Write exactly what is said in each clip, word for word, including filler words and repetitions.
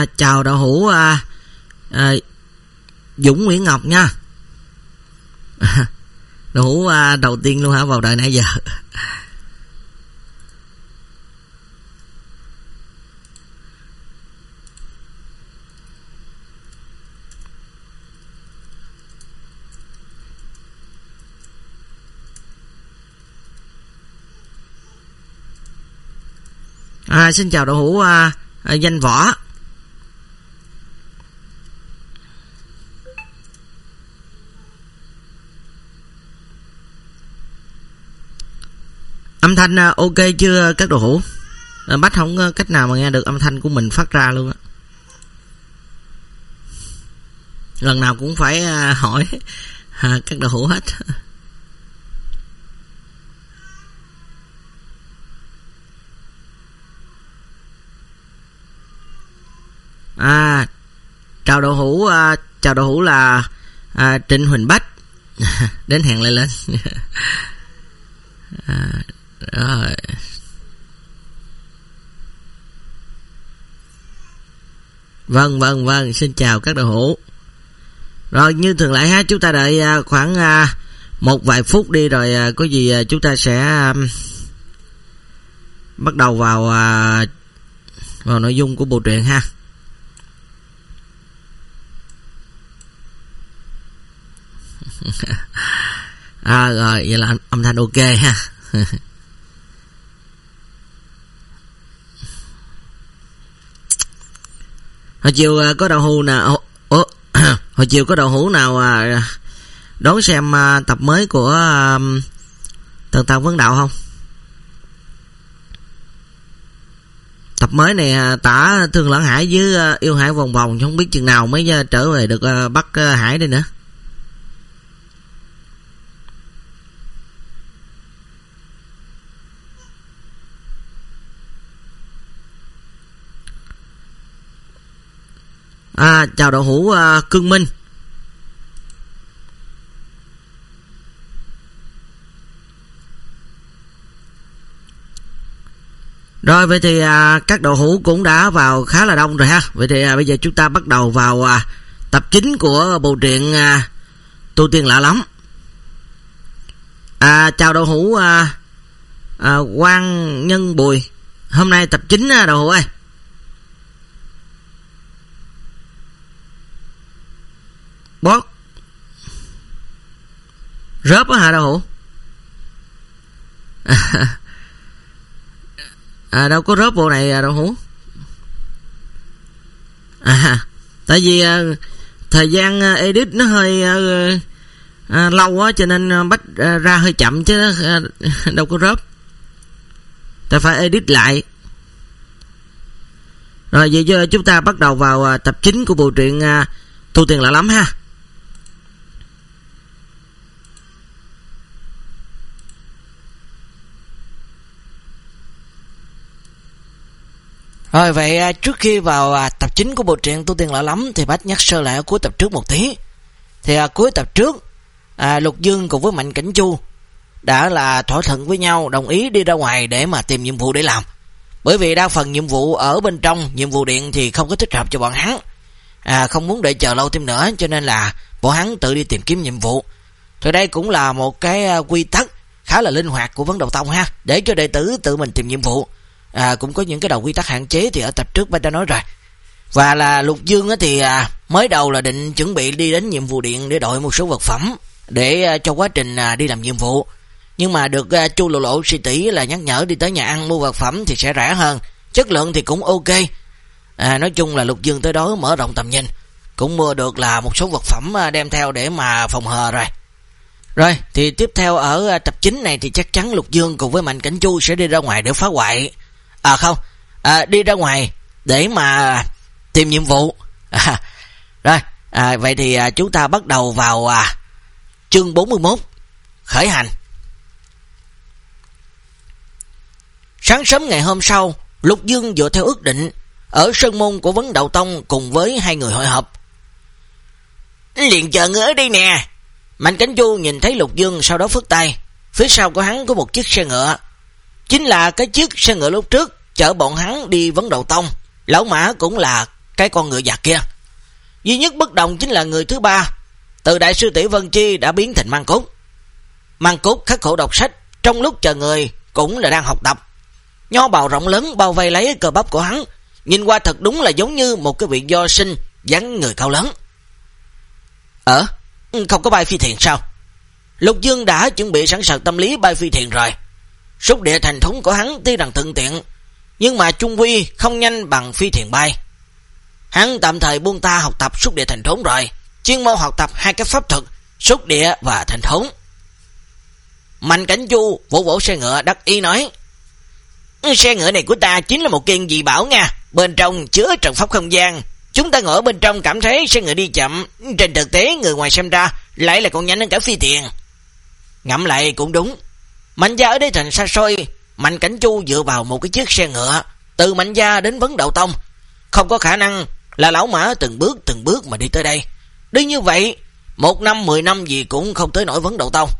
À, chào đạo hữu à, à, Dũng Nguyễn Ngọc nha. Đạo hữu à, đầu tiên luôn hả, vào đời nãy giờ. À, xin chào đạo hữu à, à, Danh Võ. Âm thanh à, ok chưa các đạo hữu? À, Bách không có cách nào mà nghe được âm thanh của mình phát ra luôn á. Lần nào cũng phải à, hỏi à, các đạo hữu hết. À, chào đạo hữu à, chào đạo hữu là à, Trịnh Huỳnh Bách. Đến hẹn lại lên. À, rồi. Vâng vâng vâng, xin chào các đạo hữu. Rồi như thường lệ ha, chúng ta đợi à, khoảng à, một vài phút đi, rồi à, có gì à, chúng ta sẽ à, bắt đầu vào à, vào nội dung của bộ truyện ha. À rồi, vậy là âm thanh ok ha. Hồi chiều có đạo hữu nào Ủa, hồi chiều có đạo hữu nào đón xem tập mới của Tần Tần Vấn Đạo không? Tập mới này tả Thương Lãng Hải với Yêu Hải vòng vòng, không biết chừng nào mới trở về được Bắc Hải đây nữa. À, chào đạo hữu uh, Cương Minh. Rồi vậy thì uh, các đạo hữu cũng đã vào khá là đông rồi ha. Vậy thì uh, bây giờ chúng ta bắt đầu vào uh, tập chính của bộ truyện uh, Tu Tiên Lạ Lắm. À, chào đạo hữu uh, uh, Quang Nhân Bùi. Hôm nay tập chính uh, đạo hữu ơi. Bót rớp á hả đạo hữu? À, à đâu có rớp bộ này đạo hữu. À tại vì à, thời gian edit nó hơi à, à, lâu quá, cho nên bắt à, ra hơi chậm chứ à, đâu có rớp. Ta phải edit lại. Rồi vậy giờ chúng ta bắt đầu vào à, tập chính của bộ truyện à, Tu Tiên Lạ Lắm ha. Rồi vậy trước khi vào tập chính của bộ truyện Tu Tiên Lạ Lắm thì Bách nhắc sơ lại ở cuối tập trước một tí. Thì à, cuối tập trước à, Lục Dương cùng với Mạnh Cảnh Chu đã là thỏa thuận với nhau, đồng ý đi ra ngoài để mà tìm nhiệm vụ để làm. Bởi vì đa phần nhiệm vụ ở bên trong, nhiệm vụ điện thì không có thích hợp cho bọn hắn, à, không muốn đợi chờ lâu thêm nữa, cho nên là bọn hắn tự đi tìm kiếm nhiệm vụ. Thì đây cũng là một cái quy tắc khá là linh hoạt của Vấn Đầu Tông ha, để cho đệ tử tự mình tìm nhiệm vụ. À, cũng có những cái đầu quy tắc hạn chế thì ở tập trước Bách đã nói rồi. Và là Lục Dương thì à, mới đầu là định chuẩn bị đi đến nhiệm vụ điện để đổi một số vật phẩm để à, cho quá trình à, đi làm nhiệm vụ. Nhưng mà được à, Chu Lộ Lộ Sư tỷ là nhắc nhở đi tới nhà ăn mua vật phẩm thì sẽ rẻ hơn, chất lượng thì cũng ok. À, nói chung là Lục Dương tới đó mở rộng tầm nhìn, cũng mua được là một số vật phẩm à, đem theo để mà phòng hờ rồi. Rồi thì tiếp theo ở à, tập chính này thì chắc chắn Lục Dương cùng với Mạnh Cảnh Chu sẽ đi ra ngoài để phá hoại. À không, à, đi ra ngoài để mà tìm nhiệm vụ. À, rồi, à, vậy thì à, chúng ta bắt đầu vào à, chương bốn mươi mốt, khởi hành. Sáng sớm ngày hôm sau, Lục Dương dựa theo ước định ở sơn môn của Vấn Đạo Tông cùng với hai người hội họp. Liền chờ ngươi ở đây nè. Mạnh Cảnh Chu nhìn thấy Lục Dương sau đó phất tay. Phía sau của hắn có một chiếc xe ngựa, chính là cái chiếc xe ngựa lúc trước chở bọn hắn đi Vấn Đạo Tông. Lão Mã cũng là cái con ngựa già kia. Duy nhất bất đồng chính là người thứ ba, từ đại sư tỷ Vân Chi đã biến thành Mang Cốt. Mang Cốt khắc khổ đọc sách, trong lúc chờ người cũng là đang học tập. Nho bào rộng lớn bao vây lấy cơ bắp của hắn, nhìn qua thật đúng là giống như một cái vị nho sinh dáng người cao lớn. Ờ, không có bay phi thuyền sao? Lục Dương đã chuẩn bị sẵn sàng tâm lý bay phi thuyền rồi. Xúc địa thành thốn của hắn tuy rằng thuận tiện, nhưng mà chung quy không nhanh bằng phi thuyền bay. Hắn tạm thời buông ta học tập xúc địa thành thốn rồi, chuyên môn học tập hai cái pháp thuật xúc địa và thành thốn. Mạnh Cảnh Chu vỗ vỗ xe ngựa đắc ý nói: xe ngựa này của ta chính là một kiện dị bảo nha, bên trong chứa trận pháp không gian. Chúng ta ngồi bên trong cảm thấy xe ngựa đi chậm, trên thực tế người ngoài xem ra lại là còn nhanh hơn cả phi thuyền. Ngẫm lại cũng đúng. Mạnh gia ở đây thành xa xôi, Mạnh Cảnh Chu dựa vào một cái chiếc xe ngựa từ Mạnh gia đến Vấn Đậu Tông, không có khả năng là lão mã từng bước từng bước mà đi tới đây. Đi như vậy, một năm mười năm gì cũng không tới nổi Vấn Đậu Tông.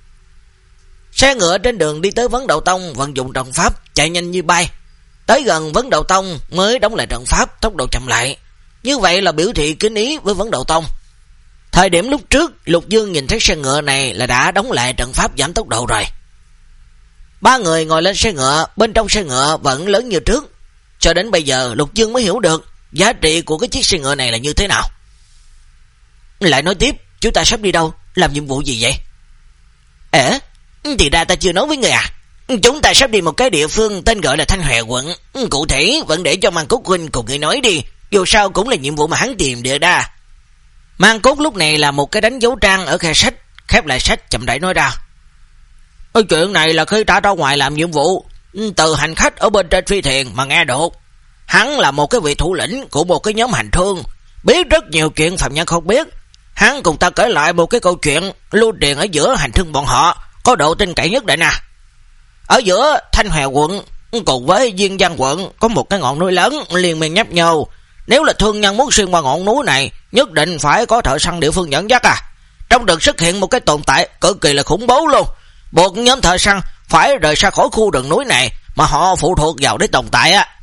Xe ngựa trên đường đi tới Vấn Đậu Tông vận dụng trận pháp chạy nhanh như bay. Tới gần Vấn Đậu Tông mới đóng lại trận pháp, tốc độ chậm lại. Như vậy là biểu thị kính ý với Vấn Đậu Tông. Thời điểm lúc trước, Lục Dương nhìn thấy xe ngựa này là đã đóng lại trận pháp giảm tốc độ rồi. Ba người ngồi lên xe ngựa, bên trong xe ngựa vẫn lớn như trước. Cho đến bây giờ Lục Dương mới hiểu được giá trị của cái chiếc xe ngựa này là như thế nào. Lại nói tiếp, chúng ta sắp đi đâu, làm nhiệm vụ gì vậy? Ế, thì ra ta chưa nói với người à. Chúng ta sắp đi một cái địa phương tên gọi là Thanh Hòe quận. Cụ thể vẫn để cho Mang Cốt huynh cùng người nói đi, dù sao cũng là nhiệm vụ mà hắn tìm được đa. Mang Cốt lúc này là một cái đánh dấu trang ở khe sách, khép lại sách chậm rãi nói ra. Ở chuyện này là khi ta ra ngoài làm nhiệm vụ, từ hành khách ở bên trên phi thuyền mà nghe được. Hắn là một cái vị thủ lĩnh của một cái nhóm hành thương, biết rất nhiều chuyện phạm nhân không biết. Hắn cùng ta kể lại một cái câu chuyện lưu truyền ở giữa hành thương bọn họ, có độ tin cậy nhất định nè. Ở giữa Thanh Hòe quận cùng với Diên Giang quận có một cái ngọn núi lớn liên miên nhấp nhô. Nếu là thương nhân muốn xuyên qua ngọn núi này, nhất định phải có thợ săn địa phương dẫn dắt à. Trong đợt xuất hiện một cái tồn tại cực kỳ là khủng bố luôn, buộc nhóm thợ săn phải rời xa khỏi khu rừng núi này mà họ phụ thuộc vào để tồn tại á.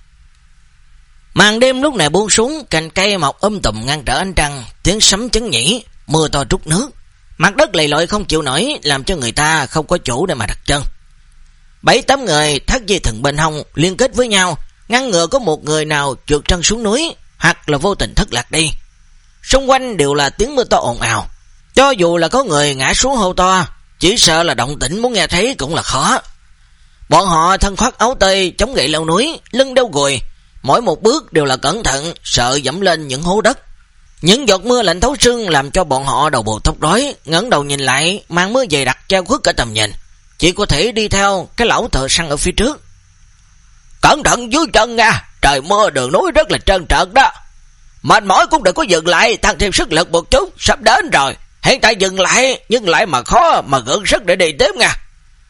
Màn đêm lúc này buông xuống, cành cây mọc um tùm ngăn trở ánh trăng, tiếng sấm chấn nhỉ, mưa to trút nước, mặt đất lầy lội không chịu nổi, làm cho người ta không có chỗ để mà đặt chân. Bảy tám người thắt dây thừng bên hông liên kết với nhau, ngăn ngừa có một người nào trượt chân xuống núi hoặc là vô tình thất lạc đi. Xung quanh đều là tiếng mưa to ồn ào, cho dù là có người ngã xuống hô to, chỉ sợ là động tĩnh muốn nghe thấy cũng là khó. Bọn họ thân khoác áo tơi, chống gậy leo núi, lưng đeo gùi, mỗi một bước đều là cẩn thận, sợ dẫm lên những hố đất. Những giọt mưa lạnh thấu xương làm cho bọn họ đầu bù tóc rối, ngẩng đầu nhìn lại, màn mưa dày đặc che khuất cả tầm nhìn, chỉ có thể đi theo cái lão thợ săn ở phía trước. Cẩn thận dưới chân nha, trời mưa đường núi rất là trơn trợt đó. Mệt mỏi cũng đừng có dừng lại, tăng thêm sức lực một chút, sắp đến rồi. Hiện tại dừng lại, nhưng lại mà khó mà gượng sức để đi tiếp nha.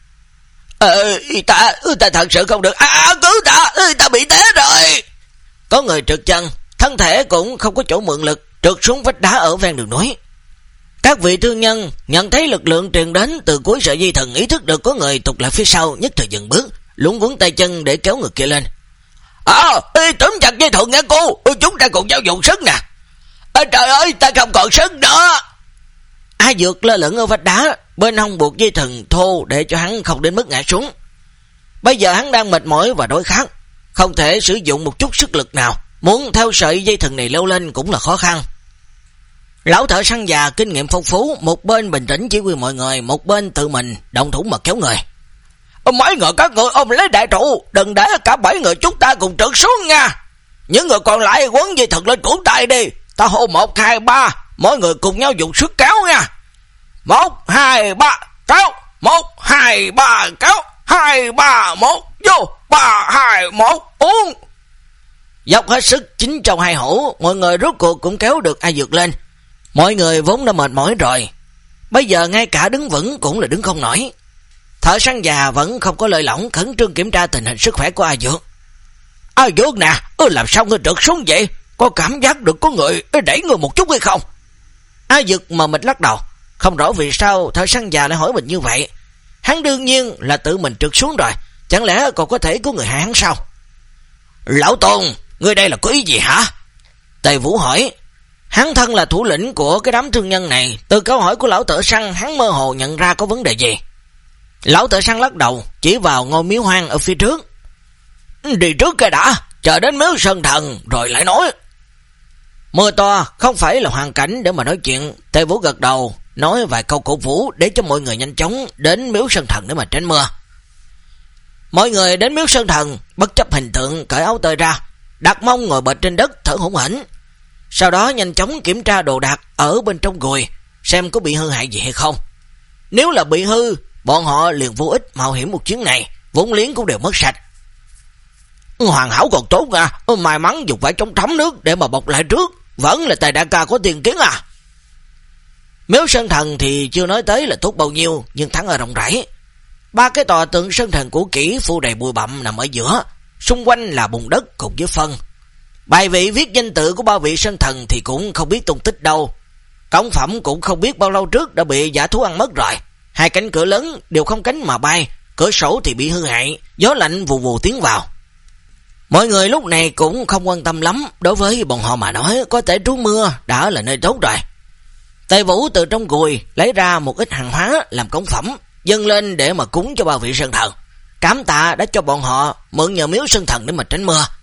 Ờ, ta, ta thật sự không được. À, cứu ta, ta bị té rồi. Có người trượt chân, thân thể cũng không có chỗ mượn lực, trượt xuống vách đá ở ven đường núi. Các vị thương nhân nhận thấy lực lượng truyền đến từ cuối sợi dây thừng, ý thức được có người tụt lại phía sau, nhất thời dừng bước, luống cuống tay chân để kéo người kia lên. À, túm chặt dây thừng nha cô, chúng ta cùng nhau dùng sức nè. À, trời ơi, ta không còn sức nữa. A Dược lơ lửng ở vách đá, bên hông buộc dây thừng thô để cho hắn không đến mức ngã xuống. Bây giờ hắn đang mệt mỏi và đói khát, không thể sử dụng một chút sức lực nào, muốn theo sợi dây thừng này leo lên cũng là khó khăn. Lão thợ săn già kinh nghiệm phong phú, một bên bình tĩnh chỉ huy mọi người, một bên tự mình động thủ mà kéo người. Mấy người các người ôm lấy đại trụ, đừng để cả bảy người chúng ta cùng trượt xuống nha. Những người còn lại quấn dây thừng lên cổ tay đi, ta hô một hai ba, mỗi người cùng nhau dùng sức kéo nha. Một hai ba kéo, một hai ba kéo, hai ba một vô, ba hai một uống. Dốc hết sức chín trong hai hổ, mọi người rốt cuộc cũng kéo được A Dược lên. Mọi người vốn đã mệt mỏi rồi, bây giờ ngay cả đứng vững cũng là đứng không nổi. Thợ săn già vẫn không có lời lỏng, khẩn trương kiểm tra tình hình sức khỏe của A Dược. A Dược nè, làm sao ngươi trượt xuống vậy? Có cảm giác được có người đẩy người một chút hay không? A Dược mà mịt lắc đầu, không rõ vì sao thợ săn già lại hỏi mình như vậy. Hắn đương nhiên là tự mình trượt xuống rồi, chẳng lẽ còn có thể có người hại hắn sao? Lão Tôn, ngươi đây là có ý gì hả? Tề Vũ hỏi. Hắn thân là thủ lĩnh của cái đám thương nhân này, từ câu hỏi của lão thợ săn hắn mơ hồ nhận ra có vấn đề gì. Lão thợ săn lắc đầu, chỉ vào ngôi miếu hoang ở phía trước. Đi trước cái đã, chờ đến miếu Sơn Thần rồi lại nói. Mưa to không phải là hoàn cảnh để mà nói chuyện. Tề Vũ gật đầu, nói vài câu cổ vũ để cho mọi người nhanh chóng đến miếu Sơn Thần để mà tránh mưa. Mọi người đến miếu Sơn Thần, bất chấp hình tượng cởi áo tơi ra, đặt mông ngồi bệt trên đất thở hổn hển. Sau đó nhanh chóng kiểm tra đồ đạc ở bên trong gùi, xem có bị hư hại gì hay không. Nếu là bị hư, bọn họ liền vô ích mạo hiểm một chuyến này, vốn liếng cũng đều mất sạch. Hoàn hảo còn tốt à, may mắn dùng phải chống thấm nước để mà bọc lại trước, vẫn là Tề đại ca có tiền kiến à. Miếu Sơn Thần thì chưa nói tới là tốt bao nhiêu, nhưng thắng ở rộng rãi. Ba cái tòa tượng Sơn Thần cũ kỹ phủ đầy bụi bặm nằm ở giữa, xung quanh là bùn đất cùng với phân. Bài vị viết danh tự của ba vị Sơn Thần thì cũng không biết tung tích đâu. Cống phẩm cũng không biết bao lâu trước đã bị dã thú ăn mất rồi. Hai cánh cửa lớn đều không cánh mà bay, cửa sổ thì bị hư hại, gió lạnh vù vù tiến vào. Mọi người lúc này cũng không quan tâm lắm, đối với bọn họ mà nói có thể trú mưa đã là nơi tốt rồi. Tề Vũ từ trong gùi lấy ra một ít hàng hóa làm cống phẩm, dâng lên để mà cúng cho ba vị Sơn Thần. Cảm tạ đã cho bọn họ mượn nhờ miếu Sơn Thần để mà tránh mưa.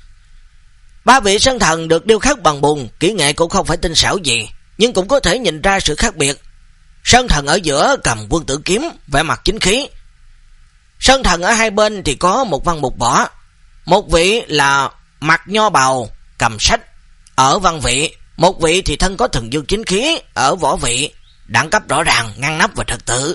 Ba vị Sơn Thần được điêu khắc bằng bùn, kỹ nghệ cũng không phải tinh xảo gì, nhưng cũng có thể nhìn ra sự khác biệt. Sơn Thần ở giữa cầm quân tử kiếm, vẻ mặt chính khí. Sơn Thần ở hai bên thì có một văn một võ. Một vị là mặt nho bào, cầm sách, ở văn vị. Một vị thì thân có thần dương chính khí, ở võ vị, đẳng cấp rõ ràng, ngăn nắp và trật tự.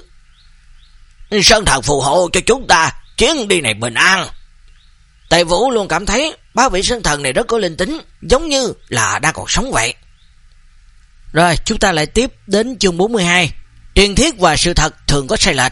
Sơn Thần phù hộ cho chúng ta chuyến đi này bình an. Tề Vũ luôn cảm thấy ba vị Sơn Thần này rất có linh tính, giống như là đang còn sống vậy. Rồi chúng ta lại tiếp đến chương bốn mươi hai. Truyền thuyết và sự thật thường có sai lệch.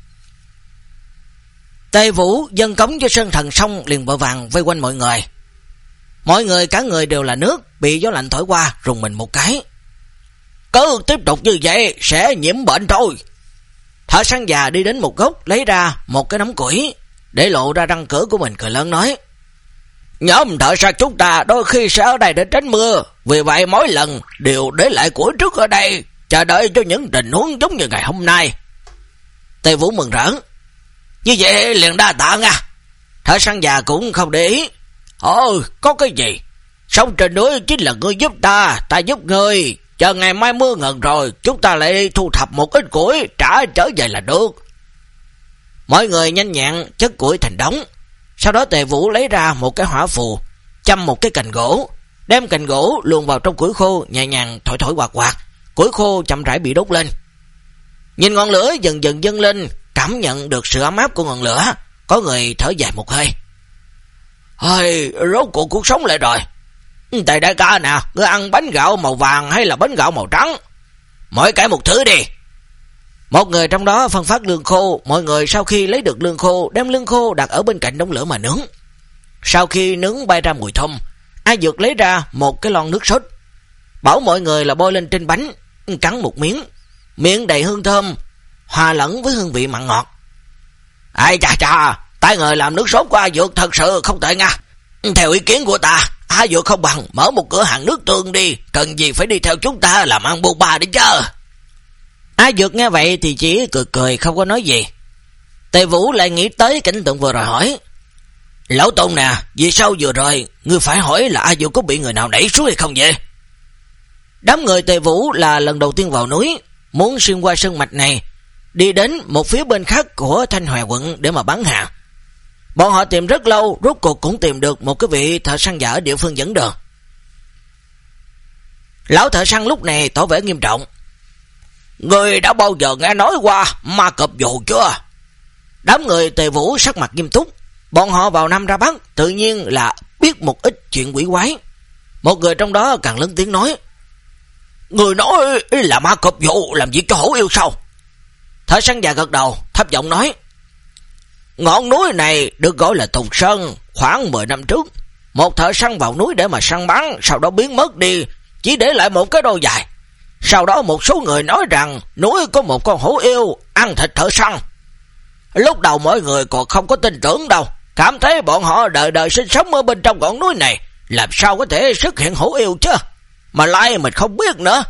Tề Vũ dâng cống cho Sơn Thần xong liền vội vàng vây quanh mọi người. Mọi người cả người đều là nước, bị gió lạnh thổi qua rùng mình một cái. Cứ tiếp tục như vậy sẽ nhiễm bệnh thôi. Thợ săn già đi đến một gốc lấy ra một cái nắm củi, để lộ ra răng cửa của mình cười lớn nói. Nhóm thợ săn chúng ta đôi khi sẽ ở đây để tránh mưa, vì vậy mỗi lần đều để lại củi trước ở đây, chờ đợi cho những tình huống giống như ngày hôm nay. Tề Vũ mừng rỡ. Như vậy liền đa tạ nha. Thợ săn già cũng không để ý. Ồ, có cái gì? Sống trên núi chính là ngươi giúp ta, ta giúp ngươi. Chờ ngày mai mưa ngừng rồi, chúng ta lại thu thập một ít củi, trả trở về là được. Mọi người nhanh nhẹn chất củi thành đống. Sau đó Tề Vũ lấy ra một cái hỏa phù, châm một cái cành gỗ, đem cành gỗ luồn vào trong củi khô, nhẹ nhàng thổi thổi quạt quạt. Củi khô chậm rãi bị đốt lên. Nhìn ngọn lửa dần dần dâng lên, cảm nhận được sự ấm áp của ngọn lửa, có người thở dài một hơi. Hơi, rốt cuộc cuộc sống lại rồi. Tề đại ca nè, ngươi ăn bánh gạo màu vàng hay là bánh gạo màu trắng? Mỗi cái một thứ đi. Một người trong đó phân phát lương khô. Mọi người sau khi lấy được lương khô, đem lương khô đặt ở bên cạnh đống lửa mà nướng. Sau khi nướng bay ra mùi thơm, A Dược lấy ra một cái lon nước sốt, bảo mọi người là bôi lên trên bánh, cắn một miếng, miệng đầy hương thơm, hòa lẫn với hương vị mặn ngọt. Ai chà chà, tay người làm nước sốt của A Dược thật sự không tệ nha. Theo ý kiến của ta, A Dược không bằng mở một cửa hàng nước tương đi, cần gì phải đi theo chúng ta làm ăn buôn ba đi chứ. A Dược nghe vậy thì chỉ cười cười không có nói gì. Tề Vũ lại nghĩ tới cảnh tượng vừa rồi hỏi. Lão Tôn nè, vì sao vừa rồi ngươi phải hỏi là A Dược có bị người nào đẩy xuống hay không vậy? Đám người Tề Vũ là lần đầu tiên vào núi, muốn xuyên qua sơn mạch này, đi đến một phía bên khác của Thanh Hòa quận để mà bán hàng. Bọn họ tìm rất lâu, rốt cuộc cũng tìm được một cái vị thợ săn già ở địa phương dẫn đường. Lão thợ săn lúc này tỏ vẻ nghiêm trọng. Người đã bao giờ nghe nói qua ma cọp dù chưa? Đám người Tề Vũ sắc mặt nghiêm túc. Bọn họ vào Nam ra Bắc tự nhiên là biết một ít chuyện quỷ quái. Một người trong đó càng lớn tiếng nói. Người nói là ma cọp dù làm việc cho hổ yêu sao? Thợ săn già gật đầu, thấp giọng nói. Ngọn núi này được gọi là Tùng Sơn. Khoảng mười năm trước, một thợ săn vào núi để mà săn bắn, sau đó biến mất đi, chỉ để lại một cái đôi dài. Sau đó một số người nói rằng núi có một con hổ yêu ăn thịt thợ săn. Lúc đầu mọi người còn không có tin tưởng đâu, cảm thấy bọn họ đời đời sinh sống ở bên trong ngọn núi này, làm sao có thể xuất hiện hổ yêu chứ, mà lại mình không biết nữa.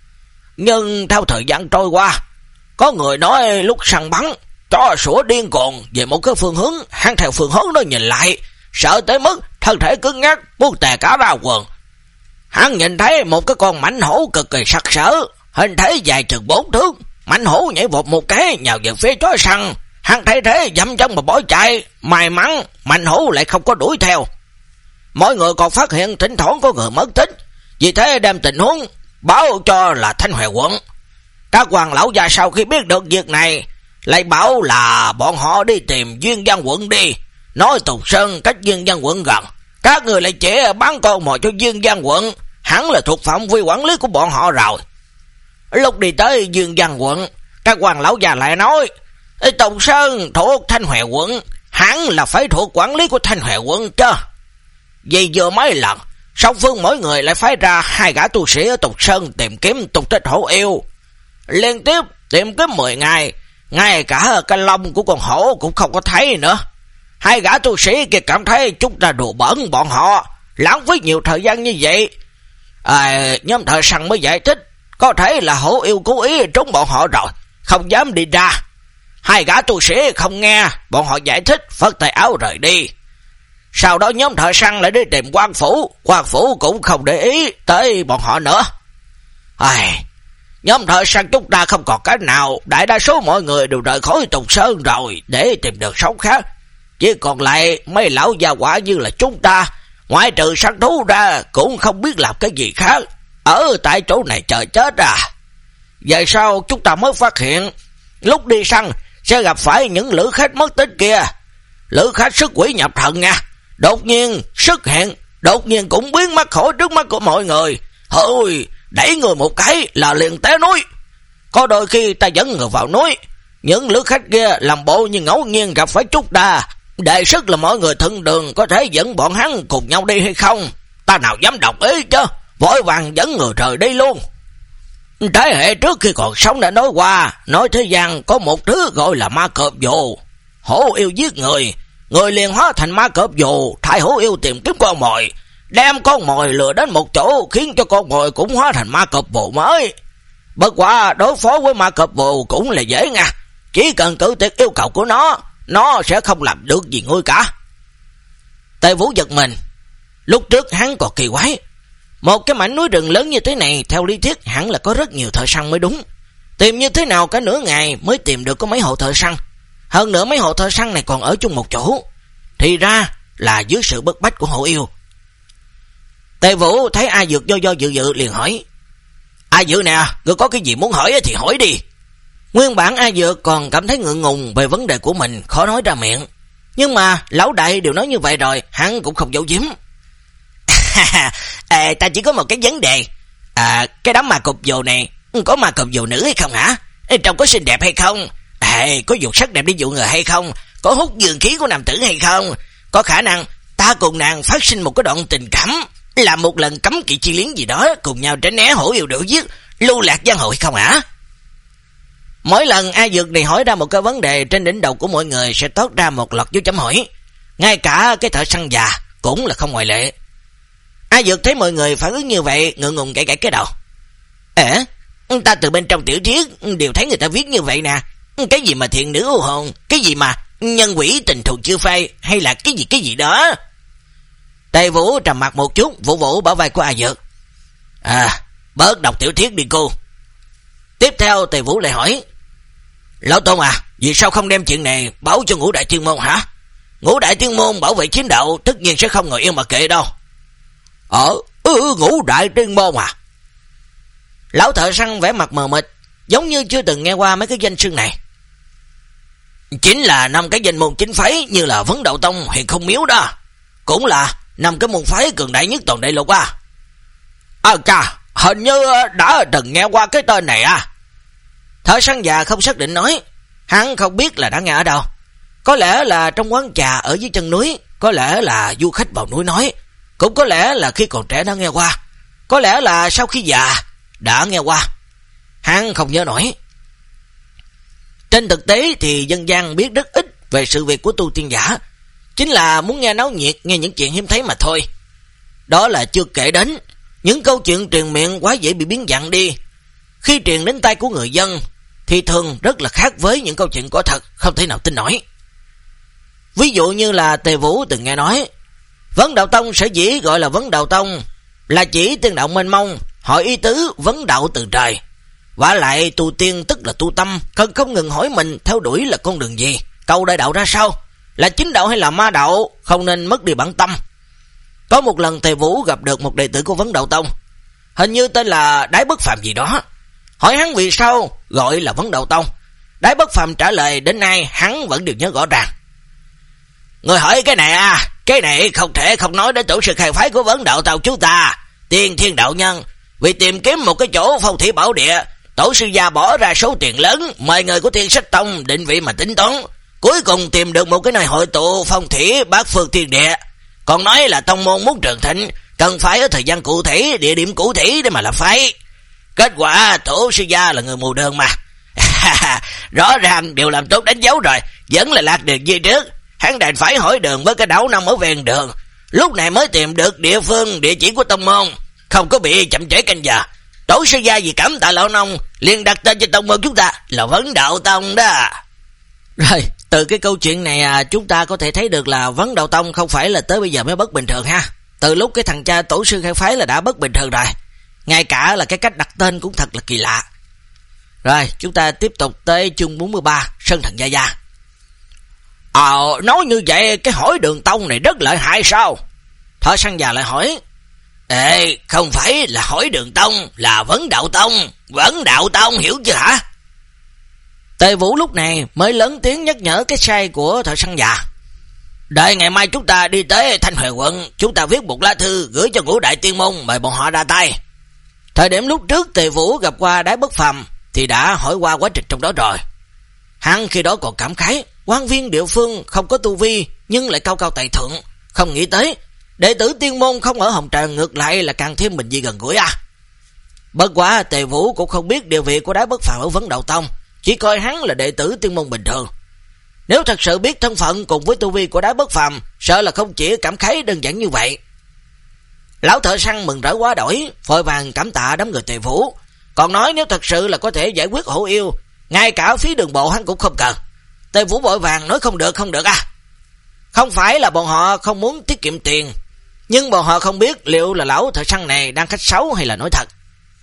Nhưng theo thời gian trôi qua, có người nói lúc săn bắn, chó sủa điên cuồng về một cái phương hướng, hắn theo phương hướng đó nhìn lại, sợ tới mức thân thể cứng ngắc, muốn tè cả ra quần. Hắn nhìn thấy một cái con mãnh hổ cực kỳ sắc sỡ, hình thể dài chừng bốn thước, mãnh hổ nhảy vọt một cái nhào về phía chó săn. Hắn thấy thế dậm chân mà bỏ chạy, may mắn mãnh hổ lại không có đuổi theo. Mọi người còn phát hiện thỉnh thoảng có người mất tích, vì thế đem tình huống báo cho là Thanh Huệ quận. Các quan lão già sau khi biết được việc này lại bảo là bọn họ đi tìm Duyên Giang quận đi, nói Tục Sơn cách Duyên Giang quận gần, các người lại chỉ bán con mồi cho Duyên Giang quận, hẳn là thuộc phạm vi quản lý của bọn họ rồi. Lúc đi tới Duyên Giang quận, các quan lão già lại nói Tục Sơn thuộc Thanh Huệ quận, hẳn là phải thuộc quản lý của Thanh Huệ quận chứ. Vì vừa mấy lần, song phương mỗi người lại phái ra hai gã tu sĩ ở Tục Sơn tìm kiếm tung tích hổ yêu. Liên tiếp tìm kiếm mười ngày, ngay cả cái lông của con hổ cũng không có thấy nữa. Hai gã tu sĩ kia cảm thấy chúng ta đùa bỡn bọn họ, lãng phí nhiều thời gian như vậy. À, nhóm thợ săn mới giải thích, có thể là hổ yêu cố ý trúng bọn họ rồi, không dám đi ra. Hai gã tu sĩ không nghe, bọn họ giải thích, phất tay áo rời đi. Sau đó nhóm thợ săn lại đi tìm quan phủ, quan phủ cũng không để ý tới bọn họ nữa. Ai, nhóm thợ săn chúng ta không còn cách nào, đại đa số mọi người đều rời khỏi Tục Sơn rồi để tìm được sống khác. Chỉ còn lại mấy lão gia quả như là chúng ta, ngoại trừ săn thú ra cũng không biết làm cái gì khác, ở tại chỗ này chờ chết à. Về sau chúng ta mới phát hiện, lúc đi săn sẽ gặp phải những lữ khách mất tích kia. Lữ khách sức quỷ nhập thần nha, đột nhiên xuất hiện, đột nhiên cũng biến mất khỏi trước mắt của mọi người. Ôi, đẩy người một cái là liền té núi. Có đôi khi ta dẫn người vào núi, những lữ khách kia làm bộ như ngẫu nhiên gặp phải chúng ta, đề xuất là mọi người thuận đường có thể dẫn bọn hắn cùng nhau đi hay không. Ta nào dám đồng ý chứ, vội vàng dẫn người rời đi luôn. Thế hệ trước khi còn sống đã nói qua, nói thế gian có một thứ gọi là ma cọp dù. Hổ yêu giết người, người liền hóa thành ma cọp dù, thay hổ yêu tìm kiếm con mồi, đem con mồi lừa đến một chỗ, khiến cho con mồi cũng hóa thành ma cọp dù mới. Bất quả đối phó với ma cọp dù cũng là dễ nha, chỉ cần cự tuyệt yêu cầu của nó, nó sẽ không làm được gì ngươi cả. Tề Vũ giật mình, lúc trước hắn còn kỳ quái, một cái mảnh núi rừng lớn như thế này theo lý thuyết hẳn là có rất nhiều thợ săn mới đúng, tìm như thế nào cả nửa ngày mới tìm được có mấy hộ thợ săn, hơn nữa mấy hộ thợ săn này còn ở chung một chỗ, thì ra là dưới sự bức bách của hổ yêu. Tề Vũ thấy A Dược do do dự dự liền hỏi, A Dược nè, ngươi có cái gì muốn hỏi thì hỏi đi. Nguyên bản A Dược còn cảm thấy ngượng ngùng về vấn đề của mình, khó nói ra miệng, nhưng mà lão đại đều nói như vậy rồi, hắn cũng không giấu giếm. À, ta chỉ có một cái vấn đề, à, cái đám ma cục dù này có ma cục dù nữ hay không hả? Trông có xinh đẹp hay không? À, có dùng sắc đẹp đi dụ người hay không? Có hút dương khí của nam tử hay không? Có khả năng ta cùng nàng phát sinh một cái đoạn tình cảm, làm một lần cấm kỵ chi liếng gì đó, cùng nhau tránh né hổ yêu đuổi giết, lưu lạc giang hồ hay không hả? Mỗi lần A Dược này hỏi ra một cái vấn đề, trên đỉnh đầu của mọi người sẽ toát ra một loạt dấu chấm hỏi, ngay cả cái thợ săn già cũng là không ngoại lệ. A Dược thấy mọi người phản ứng như vậy, ngượng ngùng gãi gãi cái đầu. Ế, ta từ bên trong tiểu thuyết đều thấy người ta viết như vậy nè, cái gì mà thiện nữ ưu hồn, cái gì mà nhân quỷ tình thù chưa phai, hay là cái gì cái gì đó. Tề Vũ trầm mặt một chút, vỗ vỗ bả vai của A Dược. À, bớt đọc tiểu thuyết đi cô. Tiếp theo Tề Vũ lại hỏi, Lão Tôn à, vì sao không đem chuyện này báo cho Ngũ Đại Thiên Môn hả? Ngũ Đại Thiên Môn bảo vệ chính đạo, tất nhiên sẽ không ngồi yên mà kệ đâu. Ờ, ừ, Ngũ Đại Thiên Môn à? Lão thợ săn vẻ mặt mờ mịt, giống như chưa từng nghe qua mấy cái danh xưng này. Chính là năm cái danh môn chính phái như là Vấn Đạo Tông, Huyền Không Miếu đó, cũng là năm cái môn phái cường đại nhất toàn đại lục à. À chà, hình như đã từng nghe qua cái tên này à. Thợ săn già không xác định nói, hắn không biết là đã nghe ở đâu. Có lẽ là trong quán trà ở dưới chân núi, có lẽ là du khách vào núi nói, cũng có lẽ là khi còn trẻ đã nghe qua, có lẽ là sau khi già đã nghe qua. Hắn không nhớ nổi. Trên thực tế thì dân gian biết rất ít về sự việc của tu tiên giả, chính là muốn nghe náo nhiệt, nghe những chuyện hiếm thấy mà thôi. đó là chưa kể đến những câu chuyện truyền miệng quá dễ bị biến dạng đi. Khi truyền đến tay của người dân thì thường rất là khác với những câu chuyện có thật, không thể nào tin nổi. Ví dụ như là Tề Vũ từng nghe nói, Vấn Đạo Tông sở dĩ gọi là Vấn Đạo Tông là chỉ tiên đạo mênh mông, hỏi ý tứ vấn đạo từ trời. Và lại tu tiên tức là tu tâm, cần không ngừng hỏi mình theo đuổi là con đường gì, cầu đại đạo ra sao, là chính đạo hay là ma đạo, không nên mất đi bản tâm. Có một lần Tề Vũ gặp được một đệ tử của Vấn Đạo Tông, hình như tên là Đái Bất Phàm gì đó, hỏi hắn vì sao gọi là Vấn Đạo Tông. Đái Bất Phàm trả lời đến nay hắn vẫn đều nhớ rõ ràng. Người hỏi cái này à, cái này không thể không nói đến tổ sư khai phái của Vấn Đạo Tông chúng ta, Tiên Thiên Đạo Nhân. Vì tìm kiếm một cái chỗ phong thủy bảo địa, tổ sư gia bỏ ra số tiền lớn, mời người của Thiên Sách Tông định vị mà tính toán, cuối cùng tìm được một cái nơi hội tụ phong thủy bát phương thiên địa. Còn nói là tông môn muốn trường thịnh, cần phải ở thời gian cụ thể, địa điểm cụ thể để mà làm phái. Kết quả tổ sư gia là người mù đường mà. Rõ ràng đều làm tốt đánh dấu rồi, vẫn là lạc đường như trước. Hắn đành phải hỏi đường với cái đảo nằm ở ven đường, lúc này mới tìm được địa phương địa chỉ của tông môn, không có bị chậm trễ canh giờ. Tổ sư gia vì cảm tạ lão nông liền đặt tên cho tông môn chúng ta là Vấn Đạo Tông đó. Rồi, từ cái câu chuyện này à, chúng ta có thể thấy được là Vấn Đạo Tông không phải là tới bây giờ mới bất bình thường ha. Từ lúc cái thằng cha tổ sư khai phái là đã bất bình thường rồi. Ngay cả là cái cách đặt tên cũng thật là kỳ lạ. Rồi, chúng ta tiếp tục tới chương bốn mươi ba, Sơn Thần Gia Gia. Ờ, nói như vậy cái hỏi đường tông này rất lợi hại sao? Thợ săn già lại hỏi. Ê, không phải là hỏi đường tông, là Vấn Đạo Tông. Vấn Đạo Tông, hiểu chưa hả? Tề Vũ lúc này mới lớn tiếng nhắc nhở cái sai của thợ săn già. Đợi ngày mai chúng ta đi tới Thanh Huệ quận, chúng ta viết một lá thư gửi cho Ngũ Đại Tiên Môn mời bọn họ ra tay. Thời điểm lúc trước Tề Vũ gặp qua Đái Bất Phàm thì đã hỏi qua quá trình trong đó rồi. Hắn khi đó còn cảm khái, quan viên địa phương không có tu vi nhưng lại cao cao tại thượng, không nghĩ tới đệ tử tiên môn không ở Hồng Trần ngược lại là càng thêm mình gì gần gũi à. Bất quá Tề Vũ cũng không biết địa vị của Đái Bất Phàm ở Vấn Đạo Tông, chỉ coi hắn là đệ tử tiên môn bình thường. Nếu thật sự biết thân phận cùng với tu vi của Đái Bất Phàm, sợ là không chỉ cảm khái đơn giản như vậy. Lão thợ săn mừng rỡ quá đổi, vội vàng cảm tạ đám người Tề Vũ, còn nói nếu thật sự là có thể giải quyết hổ yêu, ngay cả phí đường bộ hắn cũng không cần. Tề Vũ vội vàng nói không được không được à. Không phải là bọn họ không muốn tiết kiệm tiền, nhưng bọn họ không biết liệu là lão thợ săn này đang khách sáo hay là nói thật.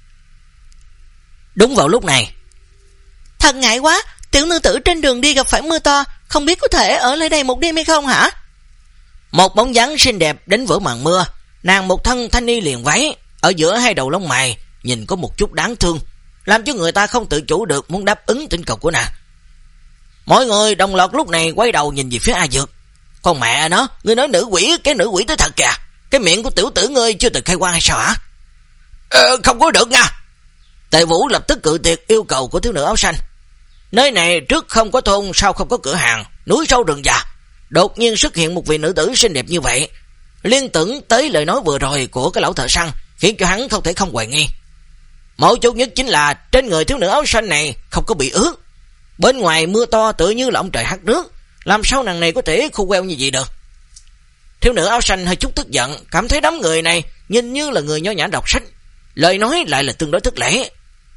Đúng vào lúc này, thật ngại quá, tiểu nương tử trên đường đi gặp phải mưa to, không biết có thể ở lại đây một đêm hay không hả? Một bóng dáng xinh đẹp đến vỡ màn mưa, nàng một thân thanh y liền váy, ở giữa hai đầu lông mày nhìn có một chút đáng thương, làm cho người ta không tự chủ được muốn đáp ứng thỉnh cầu của nàng. Mọi người đồng loạt lúc này quay đầu nhìn về phía A Dược. Con mẹ nó, ngươi nói nữ quỷ, cái nữ quỷ tới thật kìa. Cái miệng của tiểu tử ngươi chưa từng khai quang hay sao hả? Ờ, không có được nha. Tề Vũ lập tức cự tuyệt yêu cầu của thiếu nữ áo xanh. Nơi này trước không có thôn, sau không có cửa hàng, núi sâu rừng già, đột nhiên xuất hiện một vị nữ tử xinh đẹp như vậy, liên tưởng tới lời nói vừa rồi của cái lão thợ săn, khiến cho hắn không thể không hoài nghi. Mấu chốt nhất chính là trên người thiếu nữ áo xanh này không có bị ướt, bên ngoài mưa to tựa như là ông trời hắt nước, làm sao nàng này có thể khô queo như vậy được? Thiếu nữ áo xanh hơi chút tức giận, cảm thấy đám người này nhìn như là người nho nhã đọc sách, lời nói lại là tương đối thất lễ.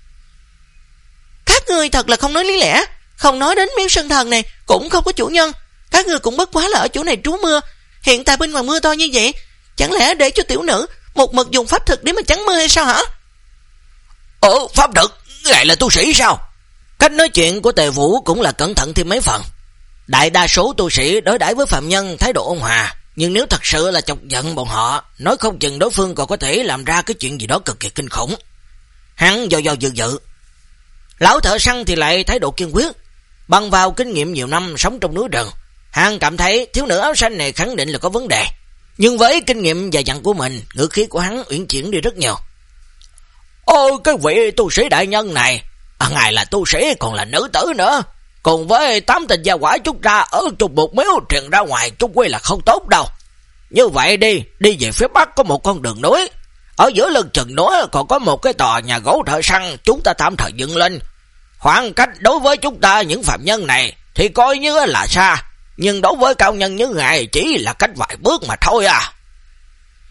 Các ngươi thật là không nói lý lẽ, không nói đến miếng sơn thần này cũng không có chủ nhân, các ngươi cũng bất quá là ở chỗ này trú mưa, hiện tại bên ngoài mưa to như vậy, chẳng lẽ để cho tiểu nữ một mực dùng pháp thực để mà chắn mưa hay sao hả? Ồ, pháp thực, lại là tu sĩ sao? Cách nói chuyện của Tề Vũ cũng là cẩn thận thêm mấy phần. Đại đa số tu sĩ đối đãi với phạm nhân thái độ ôn hòa, nhưng nếu thật sự là chọc giận bọn họ, nói không chừng đối phương còn có thể làm ra cái chuyện gì đó cực kỳ kinh khủng. Hắn do do dự dự. Lão thợ săn thì lại thái độ kiên quyết, bằng vào kinh nghiệm nhiều năm sống trong núi rừng, hắn cảm thấy thiếu nữ áo xanh này khẳng định là có vấn đề. Nhưng với kinh nghiệm dày dặn của mình, ngữ khí của hắn uyển chuyển đi rất nhiều. Ôi, cái vị tu sĩ đại nhân này, à, ngài là tu sĩ còn là nữ tử nữa, cùng với tám tình gia quả chút ra ở trục một miếu truyền ra ngoài chung quy là không tốt đâu. Như vậy đi, đi về phía bắc có một con đường núi, ở giữa lưng chừng núi còn có một cái tòa nhà gỗ thợ săn chúng ta tạm thời dựng lên. Khoảng cách đối với chúng ta những phạm nhân này thì coi như là xa, nhưng đối với cao nhân như ngài chỉ là cách vài bước mà thôi à.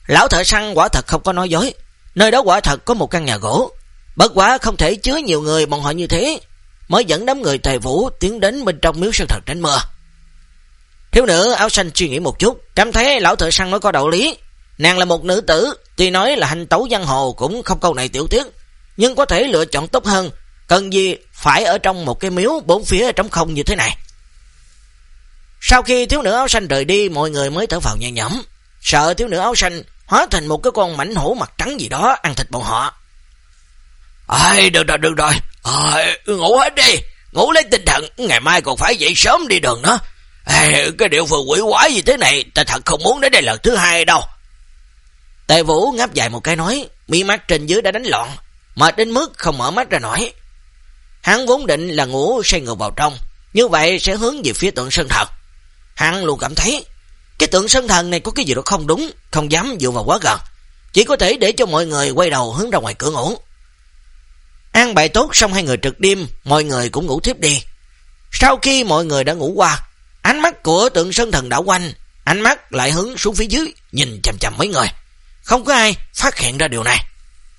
Lão thợ săn quả thật không có nói dối, nơi đó quả thật có một căn nhà gỗ, bất quá không thể chứa nhiều người bọn họ như thế, mới dẫn đám người Tề Vũ tiến đến bên trong miếu sơn thần tránh mưa. Thiếu nữ áo xanh suy nghĩ một chút, cảm thấy lão thợ săn nói có đạo lý. Nàng là một nữ tử, tuy nói là hành tẩu giang hồ cũng không câu này tiểu tiết, nhưng có thể lựa chọn tốt hơn, cần gì phải ở trong một cái miếu bốn phía trống không như thế này. Sau khi thiếu nữ áo xanh rời đi, mọi người mới thở phào nhẹ nhõm, sợ thiếu nữ áo xanh hóa thành một cái con mảnh hổ mặt trắng gì đó ăn thịt bọn họ. Ai, được rồi, được rồi, à, ngủ hết đi, ngủ lấy tinh thần, ngày mai còn phải dậy sớm đi đường nữa. À, cái địa phương quỷ quái như thế này, ta thật không muốn đến đây lần thứ hai đâu. Tề Vũ ngáp dài một cái nói, mi mắt trên dưới đã đánh loạn, mệt đến mức không mở mắt ra nổi. Hắn vốn định là ngủ say ngược vào trong, như vậy sẽ hướng về phía tượng sơn thần. Hắn luôn cảm thấy cái tượng sơn thần này có cái gì đó không đúng, không dám dựa vào quá gần, chỉ có thể để cho mọi người quay đầu hướng ra ngoài cửa ngủ. An bài tốt xong hai người trực đêm, mọi người cũng ngủ tiếp đi. Sau khi mọi người đã ngủ qua, ánh mắt của tượng sơn thần đảo quanh, ánh mắt lại hướng xuống phía dưới, nhìn chằm chằm mấy người. Không có ai phát hiện ra điều này.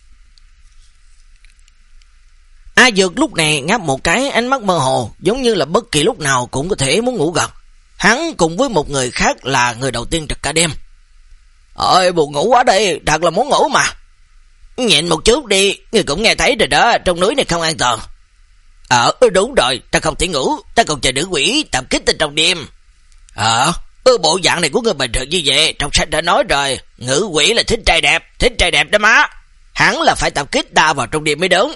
A Dược lúc này ngáp một cái, ánh mắt mơ hồ, giống như là bất kỳ lúc nào cũng có thể muốn ngủ gật. Hắn cùng với một người khác là người đầu tiên trực cả đêm. Ôi, buồn ngủ quá đi, thật là muốn ngủ mà. Nhịn một chút đi, người cũng nghe thấy rồi đó, trong núi này không an toàn. Ờ, đúng rồi, ta không thể ngủ, ta còn chờ nữ quỷ tập kích tên trong đêm. Ờ, bộ dạng này của người bình thường như vậy, trong sách đã nói rồi, nữ quỷ là thích trai đẹp, thích trai đẹp đó má. Hắn là phải tập kích ta vào trong đêm mới đúng.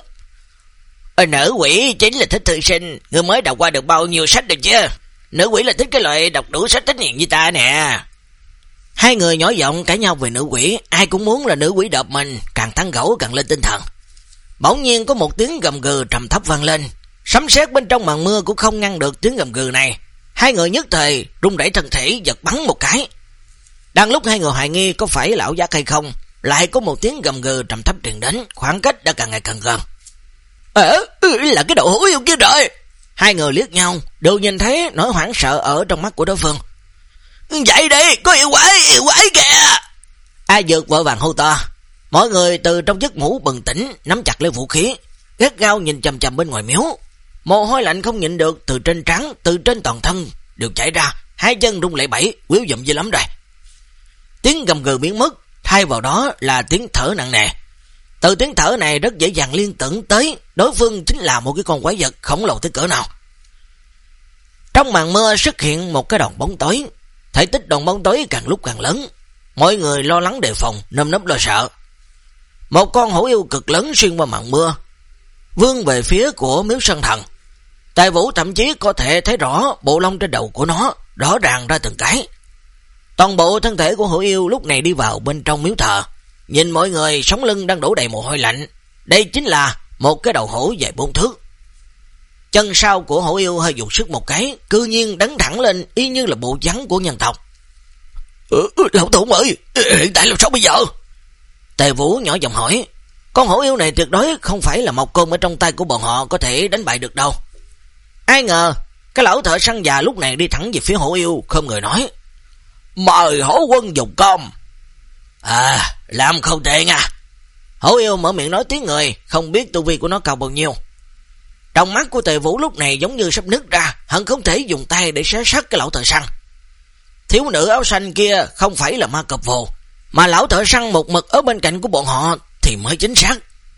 Nữ quỷ chính là thích thư sinh, người mới đọc qua được bao nhiêu sách được chứ. Nữ quỷ là thích cái loại đọc đủ sách trách nhiệm như ta nè. Hai người nhỏ giọng cãi nhau về nữ quỷ, ai cũng muốn là nữ quỷ đập mình, càng tán gẫu càng lên tinh thần. Bỗng nhiên có một tiếng gầm gừ trầm thấp vang lên, sấm sét bên trong màn mưa cũng không ngăn được tiếng gầm gừ này. Hai người nhất thời rung rẩy thân thể, giật bắn một cái. Đang lúc hai người hoài nghi có phải lão giác hay không, lại có một tiếng gầm gừ trầm thấp truyền đến, khoảng cách đã càng ngày càng gần. Ờ, là cái đầu hũ yêu kia rồi. Hai người liếc nhau, đều nhìn thấy nỗi hoảng sợ ở trong mắt của đối phương. Dậy đi, có yêu quái, yêu quái kìa. A Dược vội vàng hô to. Mọi người từ trong giấc ngủ bừng tỉnh, nắm chặt lấy vũ khí, gắt gao nhìn chằm chằm bên ngoài miếu. Mồ hôi lạnh không nhịn được từ trên trán, từ trên toàn thân đều chảy ra, hai chân rung lẩy bẩy, quýu dụm dữ lắm rồi. Tiếng gầm gừ biến mất, thay vào đó là tiếng thở nặng nề. Từ tiếng thở này rất dễ dàng liên tưởng tới đối phương chính là một cái con quái vật khổng lồ tới cỡ nào. Trong màn mưa xuất hiện một cái đòn bóng tối, thể tích đòn bóng tối càng lúc càng lớn, mọi người lo lắng đề phòng, nơm nớp lo sợ. Một con hổ yêu cực lớn xuyên qua màn mưa, vươn về phía của miếu sơn thần. Tề Vũ thậm chí có thể thấy rõ bộ lông trên đầu của nó, rõ ràng ra từng cái. Toàn bộ thân thể của hổ yêu lúc này đi vào bên trong miếu thờ, nhìn mọi người sống lưng đang đổ đầy mồ hôi lạnh. Đây chính là một cái đầu hổ dài bốn thước. Chân sau của hổ yêu hơi dùng sức một cái, cư nhiên đứng thẳng lên y như là bộ dáng của nhân tộc. Ừ, Lão Tổng ơi, hiện tại làm sao bây giờ? Tề Vũ nhỏ giọng hỏi. Con hổ yêu này tuyệt đối không phải là một côn ở trong tay của bọn họ có thể đánh bại được đâu. Ai ngờ cái lão thợ săn già lúc này đi thẳng về phía hổ yêu, không người nói: Mời hổ quân dùng công. À, làm không tệ nha. Hổ yêu mở miệng nói tiếng người, không biết tu vi của nó cao bao nhiêu. Trong mắt của Tề Vũ lúc này giống như sắp nứt ra, hận không thể dùng tay để xé xác cái lão thợ săn. Thiếu nữ áo xanh kia không phải là ma cập vồ, mà lão thợ săn một mực ở bên cạnh của bọn họ thì mới chính xác.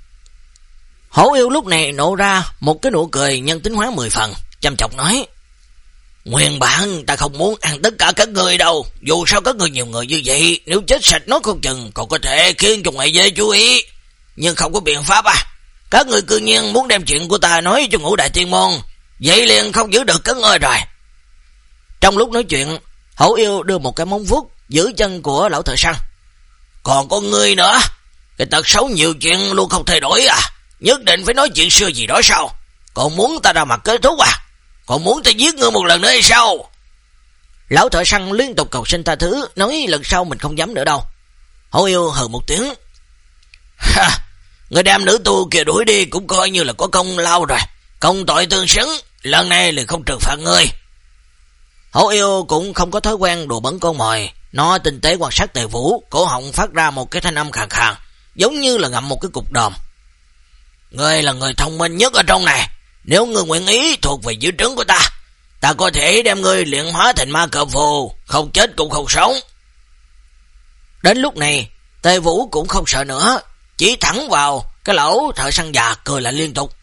Hổ yêu lúc này nổ ra một cái nụ cười nhân tính hóa mười phần, chăm chọc nói: Nguyên bản ta không muốn ăn tất cả các người đâu, dù sao các người nhiều người như vậy, nếu chết sạch nó không chừng còn có thể khiến cho ngoại giới chú ý, nhưng không có biện pháp à. Các người cư nhiên muốn đem chuyện của ta nói cho Ngũ Đại Tiên Môn, vậy liền không giữ được cấn ơi rồi. Trong lúc nói chuyện, hổ yêu đưa một cái móng vuốt giữ chân của lão thợ săn. Còn có ngươi nữa, cái tật xấu nhiều chuyện luôn không thay đổi à, nhất định phải nói chuyện xưa gì đó sao? Còn muốn ta ra mặt kết thúc à? Còn muốn ta giết ngươi một lần nữa hay sao? Lão thợ săn liên tục cầu xin tha thứ, nói lần sau mình không dám nữa đâu. Hổ yêu hừ một tiếng. Ha, người đem nữ tu kia đuổi đi cũng coi như là có công lao rồi, công tội tương xứng, lần này liền không trừng phạt ngươi. Hổ yêu cũng không có thói quen đùa bẩn con mồi, Nó tinh tế quan sát Tề Vũ, cổ họng phát ra một cái thanh âm khàn khàn, giống như là ngậm một cái cục đờm. Ngươi là người thông minh nhất ở trong này, nếu ngươi nguyện ý thuộc về dưới trướng của ta, ta có thể đem ngươi luyện hóa thành ma cờ phù, không chết cũng không sống. Đến lúc này, Tề Vũ cũng không sợ nữa, chỉ thẳng vào cái lỗ thợ săn già cười lại liên tục.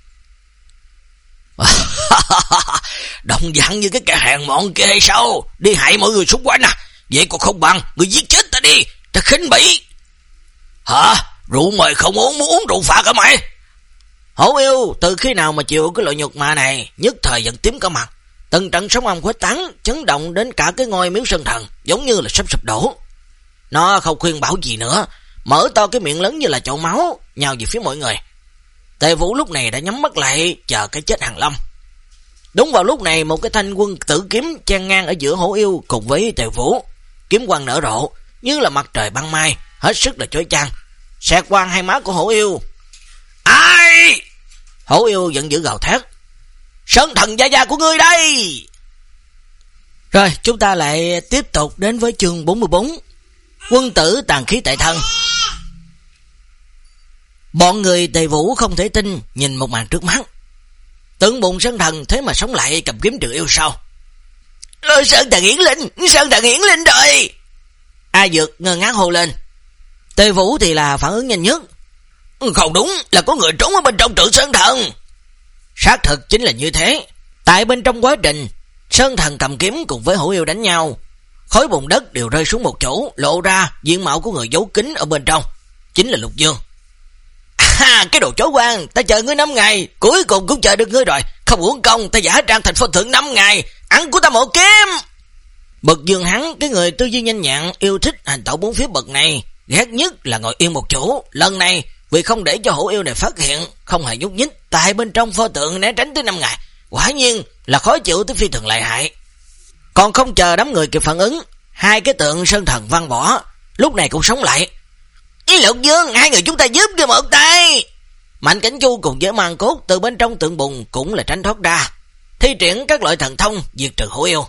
Đồng dạng như cái kẻ hèn mọn kia hay sao? Đi hại mọi người xung quanh à? Vậy còn không bằng người giết chết ta đi, ta khinh bỉ. Hả? Rượu mời không uống, muốn uống rượu phạt hả mày? Hổ yêu từ khi nào mà chịu cái loại nhục mà này, nhất thời giận tím cả mặt. Từng trận sóng âm khuếch tán, chấn động đến cả cái ngôi miếu sơn thần, giống như là sắp sụp đổ. Nó không khuyên bảo gì nữa, mở to cái miệng lớn như là chậu máu, nhào về phía mọi người. Tề Vũ lúc này đã nhắm mắt lại, chờ cái chết hàng lâm. Đúng vào lúc này, một cái thanh quân tử kiếm chen ngang ở giữa Hổ yêu cùng với Tề Vũ. Kiếm quang nở rộ, như là mặt trời ban mai, hết sức là chói chang, xẹt qua hai má của Hổ yêu. Ai? Hổ yêu giận dữ gào thét. Sơn thần gia gia của ngươi đây! Rồi, chúng ta lại tiếp tục đến với chương bốn mươi bốn. Quân tử tàn khí tại thân. Bọn người Tề Vũ không thể tin nhìn một màn trước mắt. Tưởng bụng Sơn thần thế mà sống lại cầm kiếm trừ yêu sao? Ôi, Sơn thần hiển linh, Sơn thần hiển linh rồi! A Dược ngơ ngác hô lên. Tề Vũ thì là phản ứng nhanh nhất. Không đúng, là có người trốn ở bên trong trượng Sơn thần. Xác thực chính là như thế. Tại bên trong quá trình Sơn thần cầm kiếm cùng với Hổ yêu đánh nhau, khối bùn đất đều rơi xuống một chỗ, lộ ra diện mạo của người giấu kín ở bên trong, chính là Lục Dương. À, cái đồ chó quan, ta chờ ngươi năm ngày, cuối cùng cũng chờ được ngươi rồi. Không uổng công, ta giả trang thành phong thượng năm ngày, ăn của ta một kiếm. Bậc Dương hắn, cái người tư duy nhanh nhạn, yêu thích hành tẩu bốn phía bậc này, ghét nhất là ngồi yên một chỗ. Lần này vì không để cho Hổ yêu này phát hiện, không hề nhúc nhích tại bên trong pho tượng né tránh tới năm ngày, quả nhiên là khó chịu tới phi thường lợi hại. Còn không chờ đám người kịp phản ứng, hai cái tượng sơn thần văn võ lúc này cũng sống lại. Ý Lục Dương, hai người chúng ta giúp cho một tay. Mạnh Cảnh Chu cùng với Mang Cốt từ bên trong tượng bùn cũng là tránh thoát ra, thi triển các loại thần thông diệt trừ Hổ yêu.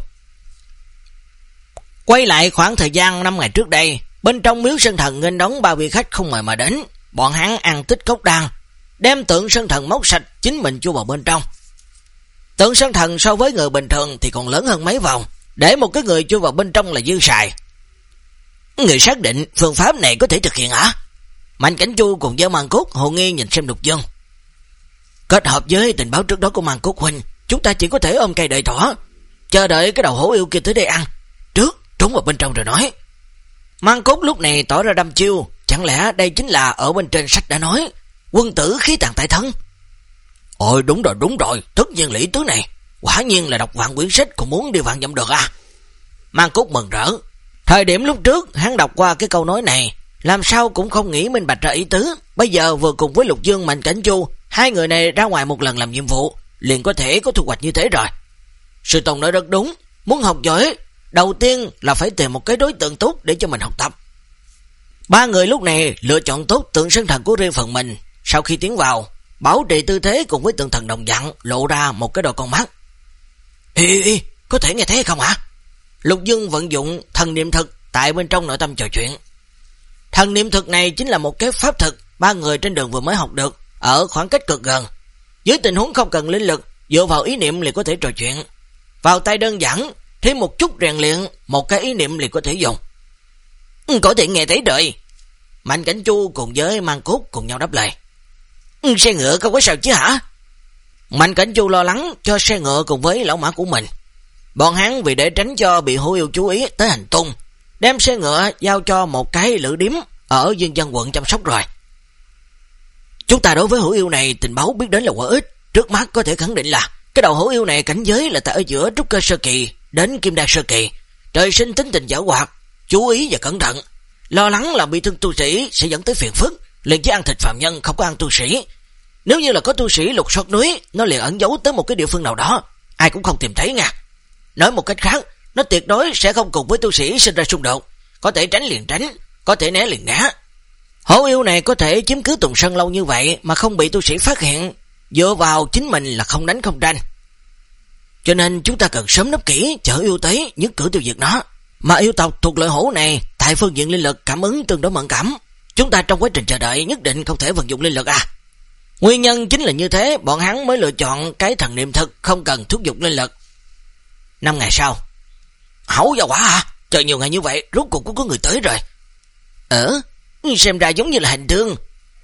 Quay lại khoảng thời gian năm ngày trước đây, bên trong miếu sơn thần nghênh đón ba vị khách không mời mà đến. Bọn hắn ăn tích cốc đan, đem tượng sơn thần móc sạch, chính mình chui vào bên trong. Tượng sơn thần so với người bình thường thì còn lớn hơn mấy vòng, để một cái người chui vào bên trong là dư xài. Người xác định phương pháp này có thể thực hiện hả? Mạnh Cảnh Chu cùng với Mang Cốt hồ nghi nhìn xem Lục Dương. Kết hợp với tình báo trước đó của Mang Cốt huynh, chúng ta chỉ có thể ôm cây đợi thỏ, chờ đợi cái đầu Hổ yêu kia tới đây ăn, trước trốn vào bên trong rồi nói. Mang Cốt lúc này tỏ ra đăm chiêu, chẳng lẽ đây chính là ở bên trên sách đã nói quân tử khí tàn tại thân? Ôi đúng rồi đúng rồi, tất nhiên lý tứ này, quả nhiên là đọc vạn quyển sách cũng muốn đi vạn dặm được à? Mang Cốt mừng rỡ. Thời điểm lúc trước hắn đọc qua cái câu nói này, làm sao cũng không nghĩ minh bạch ra ý tứ. Bây giờ vừa cùng với Lục Dương, Mạnh Cảnh Chu, hai người này ra ngoài một lần làm nhiệm vụ, liền có thể có thu hoạch như thế rồi. Sư Tông nói rất đúng, muốn học giỏi, đầu tiên là phải tìm một cái đối tượng tốt để cho mình học tập. Ba người lúc này lựa chọn tốt tượng sơn thần của riêng phần mình. Sau khi tiến vào, bảo trì tư thế cùng với tượng thần đồng dạng, lộ ra một cái đôi con mắt. Ê, ê, có thể nghe thấy không hả? Lục Dương vận dụng thần niệm thực tại bên trong nội tâm trò chuyện. Thần niệm thực này chính là một cái pháp thực ba người trên đường vừa mới học được, ở khoảng cách cực gần. Dưới tình huống không cần linh lực, dựa vào ý niệm liền có thể trò chuyện. Vào tay đơn giản, thêm một chút rèn luyện, một cái ý niệm liền có thể dùng. Ừ, có thể nghe thấy rồi. Mạnh Cảnh Chu cùng với Mang Cốt cùng nhau đáp lời. Ừ, xe ngựa không có sao chứ hả? Mạnh Cảnh Chu lo lắng cho xe ngựa cùng với lão mã của mình. Bọn hắn vì để tránh cho bị Hổ yêu chú ý tới hành tung, đem xe ngựa giao cho một cái lữ điếm ở Dương Dân quận chăm sóc rồi. Chúng ta đối với Hổ yêu này tình báo biết đến là quá ít, trước mắt có thể khẳng định là cái đầu Hổ yêu này cảnh giới là tại ở giữa trúc cơ sơ kỳ đến kim đan sơ kỳ, trời sinh tính tình giảo hoạt, chú ý và cẩn thận, lo lắng là bị thương tu sĩ sẽ dẫn tới phiền phức, liền chỉ ăn thịt phàm nhân không có ăn tu sĩ. Nếu như là có tu sĩ lục soát núi, nó liền ẩn giấu tới một cái địa phương nào đó, ai cũng không tìm thấy nha. Nói một cách khác, nó tuyệt đối sẽ không cùng với tu sĩ sinh ra xung đột, có thể tránh liền tránh, có thể né liền né. Hổ yêu này có thể chiếm cứ Tùng Sơn lâu như vậy mà không bị tu sĩ phát hiện, dựa vào chính mình là không đánh không tranh. Cho nên chúng ta cần sớm nấp kỹ, chờ yêu tới, nhất cử tiêu diệt nó. Mà yêu tộc thuộc loại hổ này tại phương diện linh lực cảm ứng tương đối mẫn cảm, chúng ta trong quá trình chờ đợi nhất định không thể vận dụng linh lực à. Nguyên nhân chính là như thế, bọn hắn mới lựa chọn cái thần niệm thực không cần thúc giục linh lực. Năm ngày sau, hổ gia quả à? Chờ nhiều ngày như vậy, rốt cuộc cũng có người tới rồi. Ờ, xem ra giống như là hành thương.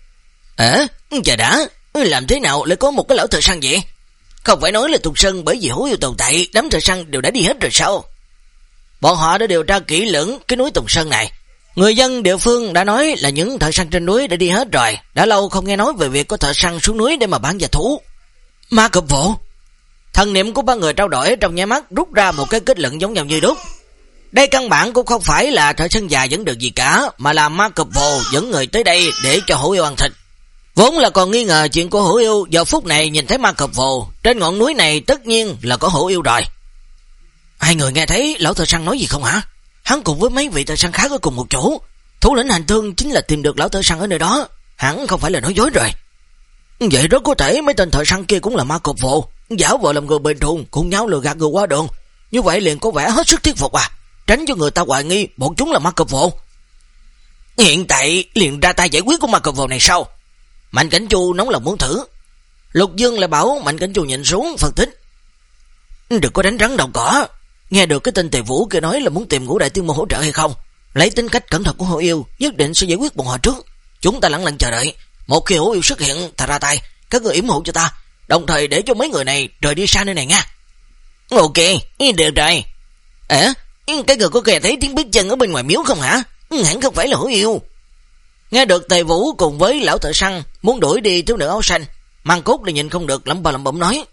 Ờ, chờ đã, làm thế nào lại có một cái lão thợ săn vậy? Không phải nói là Tùng Sơn bởi vì hổ yêu tồn tại, đám thợ săn đều đã đi hết rồi sao? Bọn họ đã điều tra kỹ lưỡng cái núi Tùng Sơn này. Người dân địa phương đã nói là những thợ săn trên núi đã đi hết rồi. Đã lâu không nghe nói về việc có thợ săn xuống núi để mà bán gia thú. Ma cụp vụ. Thần niệm của ba người trao đổi trong nháy mắt rút ra một cái kết luận giống nhau như đúc. Đây căn bản cũng không phải là thợ săn già dẫn được gì cả, mà là ma cụp vụ dẫn người tới đây để cho hổ yêu ăn thịt. Vốn là còn nghi ngờ chuyện của hổ yêu, giờ phút này nhìn thấy ma cụp vụ trên ngọn núi này tất nhiên là có hổ yêu rồi. Hai người nghe thấy lão thợ săn nói gì không hả? Hắn cùng với mấy vị thợ săn khác ở cùng một chỗ. Thủ lĩnh hành thương chính là tìm được lão thợ săn ở nơi đó. Hắn không phải là nói dối rồi. Vậy rất có thể mấy tên thợ săn kia cũng là ma cụp vụ, giả vờ làm người bình thường, cùng nhau lừa gạt người qua đường. Như vậy liền có vẻ hết sức thuyết phục à, tránh cho người ta hoài nghi bọn chúng là ma cụp vụ. Hiện tại liền ra tay giải quyết của ma cụp vụ này sau. Mạnh Cảnh Chu nóng lòng muốn thử. Lục Dương lại bảo Mạnh Cảnh Chu nhìn xuống phân tích. Đừng có đánh rắn đầu cỏ. Nghe được cái tên Tề Vũ kia nói là muốn tìm Ngũ Đại Tiên Môn hỗ trợ hay không? Lấy tính cách cẩn thận của hổ yêu, nhất định sẽ giải quyết bọn họ trước. Chúng ta lặng lặng chờ đợi. Một khi hổ yêu xuất hiện, ta ra tay, các người yểm hộ cho ta, đồng thời để cho mấy người này rời đi xa nơi này nha. Ok, được rồi. Ờ, cái người có nghe thấy tiếng bước chân ở bên ngoài miếu không hả? Hẳn không phải là hổ yêu. Nghe được Tề Vũ cùng với lão thợ săn muốn đuổi đi thiếu nữ áo xanh, Mang Cốt lại nhìn không được lẩm bẩm lẩm bẩm nói: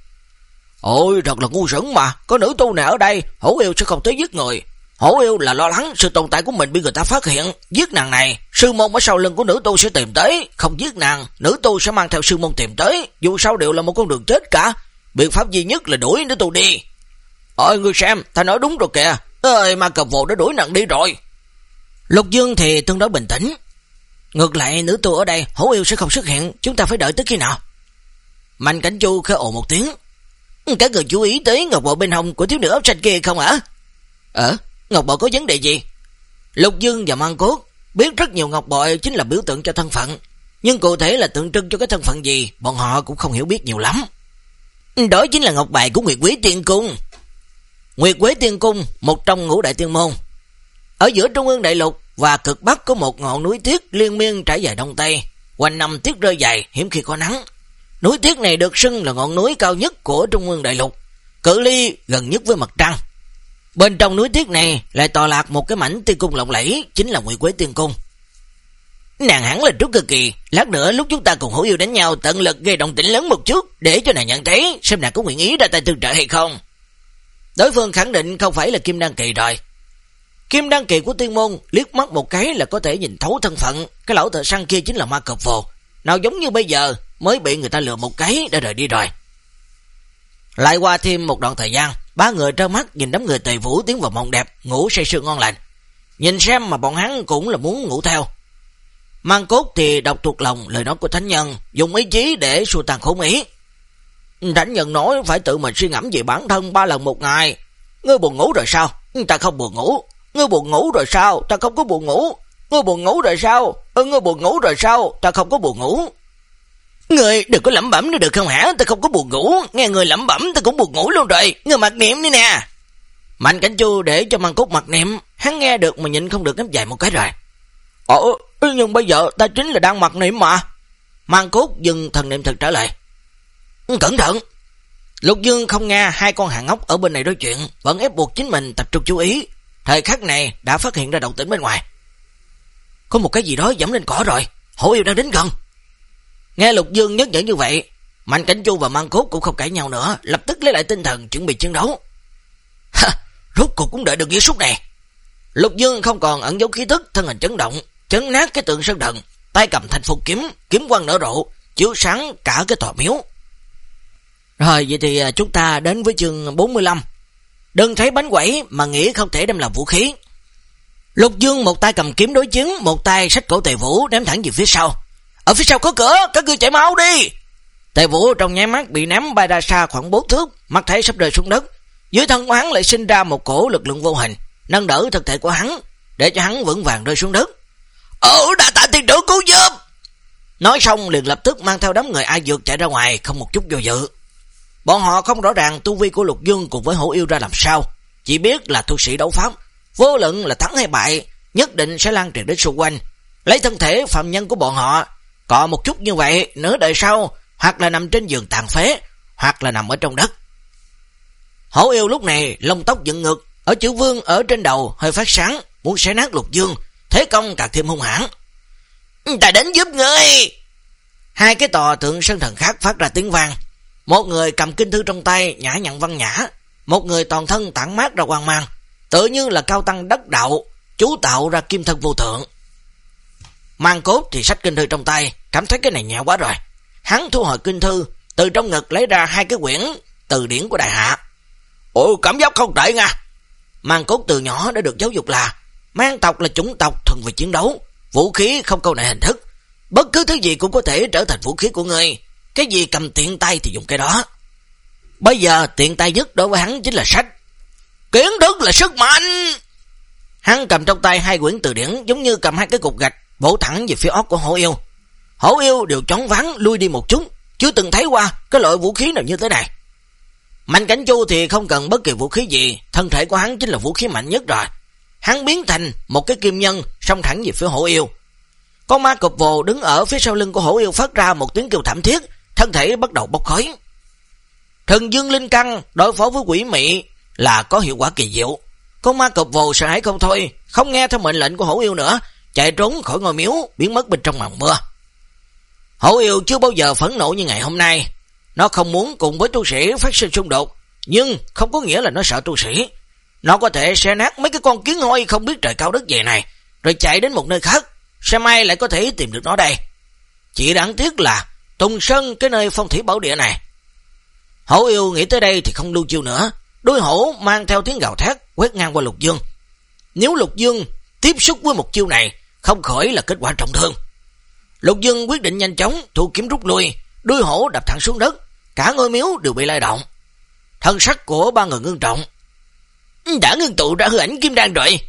Ôi thật là ngu xuẩn mà, có nữ tu này ở đây, hổ yêu sẽ không tới giết người. Hổ yêu là lo lắng sự tồn tại của mình bị người ta phát hiện, giết nàng này, sư môn ở sau lưng của nữ tu sẽ tìm tới, không giết nàng, nữ tu sẽ mang theo sư môn tìm tới, dù sao đều là một con đường chết cả, biện pháp duy nhất là đuổi nữ tu đi. Ôi ngươi xem, ta nói đúng rồi kìa, ơi mà cập vụ đã đuổi nàng đi rồi. Lục Dương thì tương đối bình tĩnh. Ngược lại nữ tu ở đây, hổ yêu sẽ không xuất hiện, chúng ta phải đợi tới khi nào? Mạnh Cảnh Chu khẽ ồ một tiếng. Các người chú ý tới ngọc bội bên hông của thiếu nữ áo xanh kia không hả? Ờ, ngọc bội có vấn đề gì? Lục Dương và Mang Cốt biết rất nhiều ngọc bội chính là biểu tượng cho thân phận, nhưng cụ thể là tượng trưng cho cái thân phận gì, bọn họ cũng không hiểu biết nhiều lắm. Đó chính là ngọc bài của Nguyệt Quế Tiên Cung. Nguyệt Quế Tiên Cung, một trong ngũ đại tiên môn. Ở giữa Trung ương đại lục và cực bắc có một ngọn núi tuyết liên miên trải dài đông tây, quanh năm tuyết rơi dày, hiếm khi có nắng. Núi tuyết này được xưng là ngọn núi cao nhất của Trung ương đại lục, cự ly gần nhất với mặt trăng. Bên trong núi tuyết này lại tọa lạc một cái mảnh tiên cung lộng lẫy, chính là Nguyệt Quế Tiên Cung. Nàng hẳn là trúc cực kỳ, lát nữa lúc chúng ta cùng hổ yêu đánh nhau tận lực gây động tĩnh lớn một chút, để cho nàng nhận thấy xem nàng có nguyện ý ra tay tương trợ hay không. Đối phương khẳng định không phải là Kim Đan Kỳ rồi. Kim Đan Kỳ của tiên môn liếc mắt một cái là có thể nhìn thấu thân phận, cái lão thợ săn kia chính là ma cập phù, nào giống như bây giờ mới bị người ta lừa một cái đã rời đi rồi. Lại qua thêm một đoạn thời gian, ba người trơ mắt nhìn đám người Tề Vũ tiến vào mộng đẹp, ngủ say sưa ngon lành. Nhìn xem mà bọn hắn cũng là muốn ngủ theo. Mang Cốt thì đọc thuộc lòng lời nói của thánh nhân, dùng ý chí để xua tan khốn ý. Thánh nhân nói phải tự mình suy ngẫm về bản thân ba lần một ngày. Ngươi buồn ngủ rồi sao? Ta không buồn ngủ. Ngươi buồn ngủ rồi sao? Ta không có buồn ngủ. Ngươi buồn ngủ rồi sao? Ừ, ngươi buồn ngủ rồi sao? Ta không có buồn ngủ. Ngươi đừng có lẩm bẩm nữa được không hả? Ta không có buồn ngủ. Nghe người lẩm bẩm ta cũng buồn ngủ luôn rồi. Ngươi mặc niệm đi nè. Mạnh Cảnh Chu để cho Mang Cốt mặc niệm, hắn nghe được mà nhịn không được ném dài một cái rồi. Ồ, nhưng bây giờ ta chính là đang mặc niệm mà. Mang Cốt dừng thần niệm thực trả lời. Cẩn thận. Lục Dương không nghe hai con hàng ngốc ở bên này nói chuyện, vẫn ép buộc chính mình tập trung chú ý. Thời khắc này đã phát hiện ra động tĩnh bên ngoài. Có một cái gì đó dẫm lên cỏ rồi, hổ yêu đang đến gần. Nghe Lục Dương nhắc nhở như vậy, Mạnh Cảnh Chu và Mang Cốt cũng không cãi nhau nữa, lập tức lấy lại tinh thần chuẩn bị chiến đấu. Ha, rốt cuộc cũng đợi được giây phút này. Lục Dương không còn ẩn giấu khí tức, thân hình chấn động, chấn nát cái tượng sơn thần, tay cầm thanh phong kiếm, kiếm quang nở rộ, chiếu sáng cả cái tòa miếu. Rồi vậy thì chúng ta đến với chương bốn mươi lăm. Đừng thấy bánh quẩy mà nghĩ không thể đem làm vũ khí. Lục Dương một tay cầm kiếm đối chứng, một tay xách cổ Tề Vũ ném thẳng về phía sau. Ở phía sau có cửa, các ngươi chạy mau đi. Tề Vũ trong nháy mắt bị ném bay ra xa khoảng bốn thước, mắt thấy sắp rơi xuống đất. Dưới thân hắn lại sinh ra một cổ lực lượng vô hình, nâng đỡ thân thể của hắn, để cho hắn vững vàng rơi xuống đất. Ờ, đã tạ tiên trưởng cứu giúp. Nói xong liền lập tức mang theo đám người ai dược chạy ra ngoài, không một chút do dự. Bọn họ không rõ ràng tu vi của Lục Dương cùng với Hổ Yêu ra làm sao, chỉ biết là tu sĩ đấu pháp, vô luận là thắng hay bại, nhất định sẽ lan truyền đến xung quanh, lấy thân thể phạm nhân của bọn họ, cọ một chút như vậy, nửa đời sau, hoặc là nằm trên giường tàn phế, hoặc là nằm ở trong đất. Hổ Yêu lúc này lông tóc dựng ngực, ở chữ vương ở trên đầu hơi phát sáng, muốn xé nát Lục Dương, thế công càng thêm hung hãn. Ta đến giúp ngươi. Hai cái tòa tượng sơn thần khác phát ra tiếng vang. Một người cầm kinh thư trong tay nhã nhặn văn nhã, một người toàn thân tản mát ra quang mang, tự như là cao tăng đắc đạo, chú tạo ra kim thân vô thượng. Mang Cốt thì xách kinh thư trong tay, cảm thấy cái này nhẹ quá rồi. Hắn thu hồi kinh thư, từ trong ngực lấy ra hai cái quyển từ điển của đại hạ. Ồ, cảm giác không tệ nha. Mang Cốt từ nhỏ đã được giáo dục là Mang tộc là chủng tộc thuần về chiến đấu, vũ khí không câu nệ hình thức, bất cứ thứ gì cũng có thể trở thành vũ khí của ngươi, cái gì cầm tiện tay thì dùng cái đó. Bây giờ tiện tay nhất đối với hắn chính là sách. Kiến thức là sức mạnh. Hắn cầm trong tay hai quyển từ điển, giống như cầm hai cái cục gạch bổ thẳng về phía óc của Hổ Yêu. Hổ Yêu đều choáng váng lui đi một chút, chưa từng thấy qua cái loại vũ khí nào như thế này. Mạnh Cảnh Chu thì không cần bất kỳ vũ khí gì, thân thể của hắn chính là vũ khí mạnh nhất rồi. Hắn biến thành một cái kim nhân, xông thẳng về phía Hổ Yêu. Con ma cụp vồ đứng ở phía sau lưng của Hổ Yêu phát ra một tiếng kêu thảm thiết, thân thể bắt đầu bốc khói. Thần Dương Linh Căn đối phó với quỷ mị là có hiệu quả kỳ diệu. Con ma cụp vồ sợ hãi không thôi, không nghe theo mệnh lệnh của Hổ Yêu nữa, chạy trốn khỏi ngôi miếu, biến mất bên trong màn mưa. Hổ Yêu chưa bao giờ phẫn nộ như ngày hôm nay. Nó không muốn cùng với tu sĩ phát sinh xung đột, nhưng không có nghĩa là nó sợ tu sĩ. Nó có thể xé nát mấy cái con kiến hôi không biết trời cao đất dày này, rồi chạy đến một nơi khác, sẽ may lại có thể tìm được nó đây. Chỉ đáng tiếc là Tùng Sơn, cái nơi phong thủy bảo địa này. Hổ Yêu nghĩ tới đây thì không lưu chiêu nữa, đuôi hổ mang theo tiếng gào thét quét ngang qua Lục Dương. Nếu Lục Dương tiếp xúc với một chiêu này, không khỏi là kết quả trọng thương. Lục Dương quyết định nhanh chóng thu kiếm rút lui, đuôi hổ đập thẳng xuống đất, cả ngôi miếu đều bị lay động. Thân sắc của ba người ngưng trọng. Đã ngưng tụ ra hư ảnh kim đan rồi.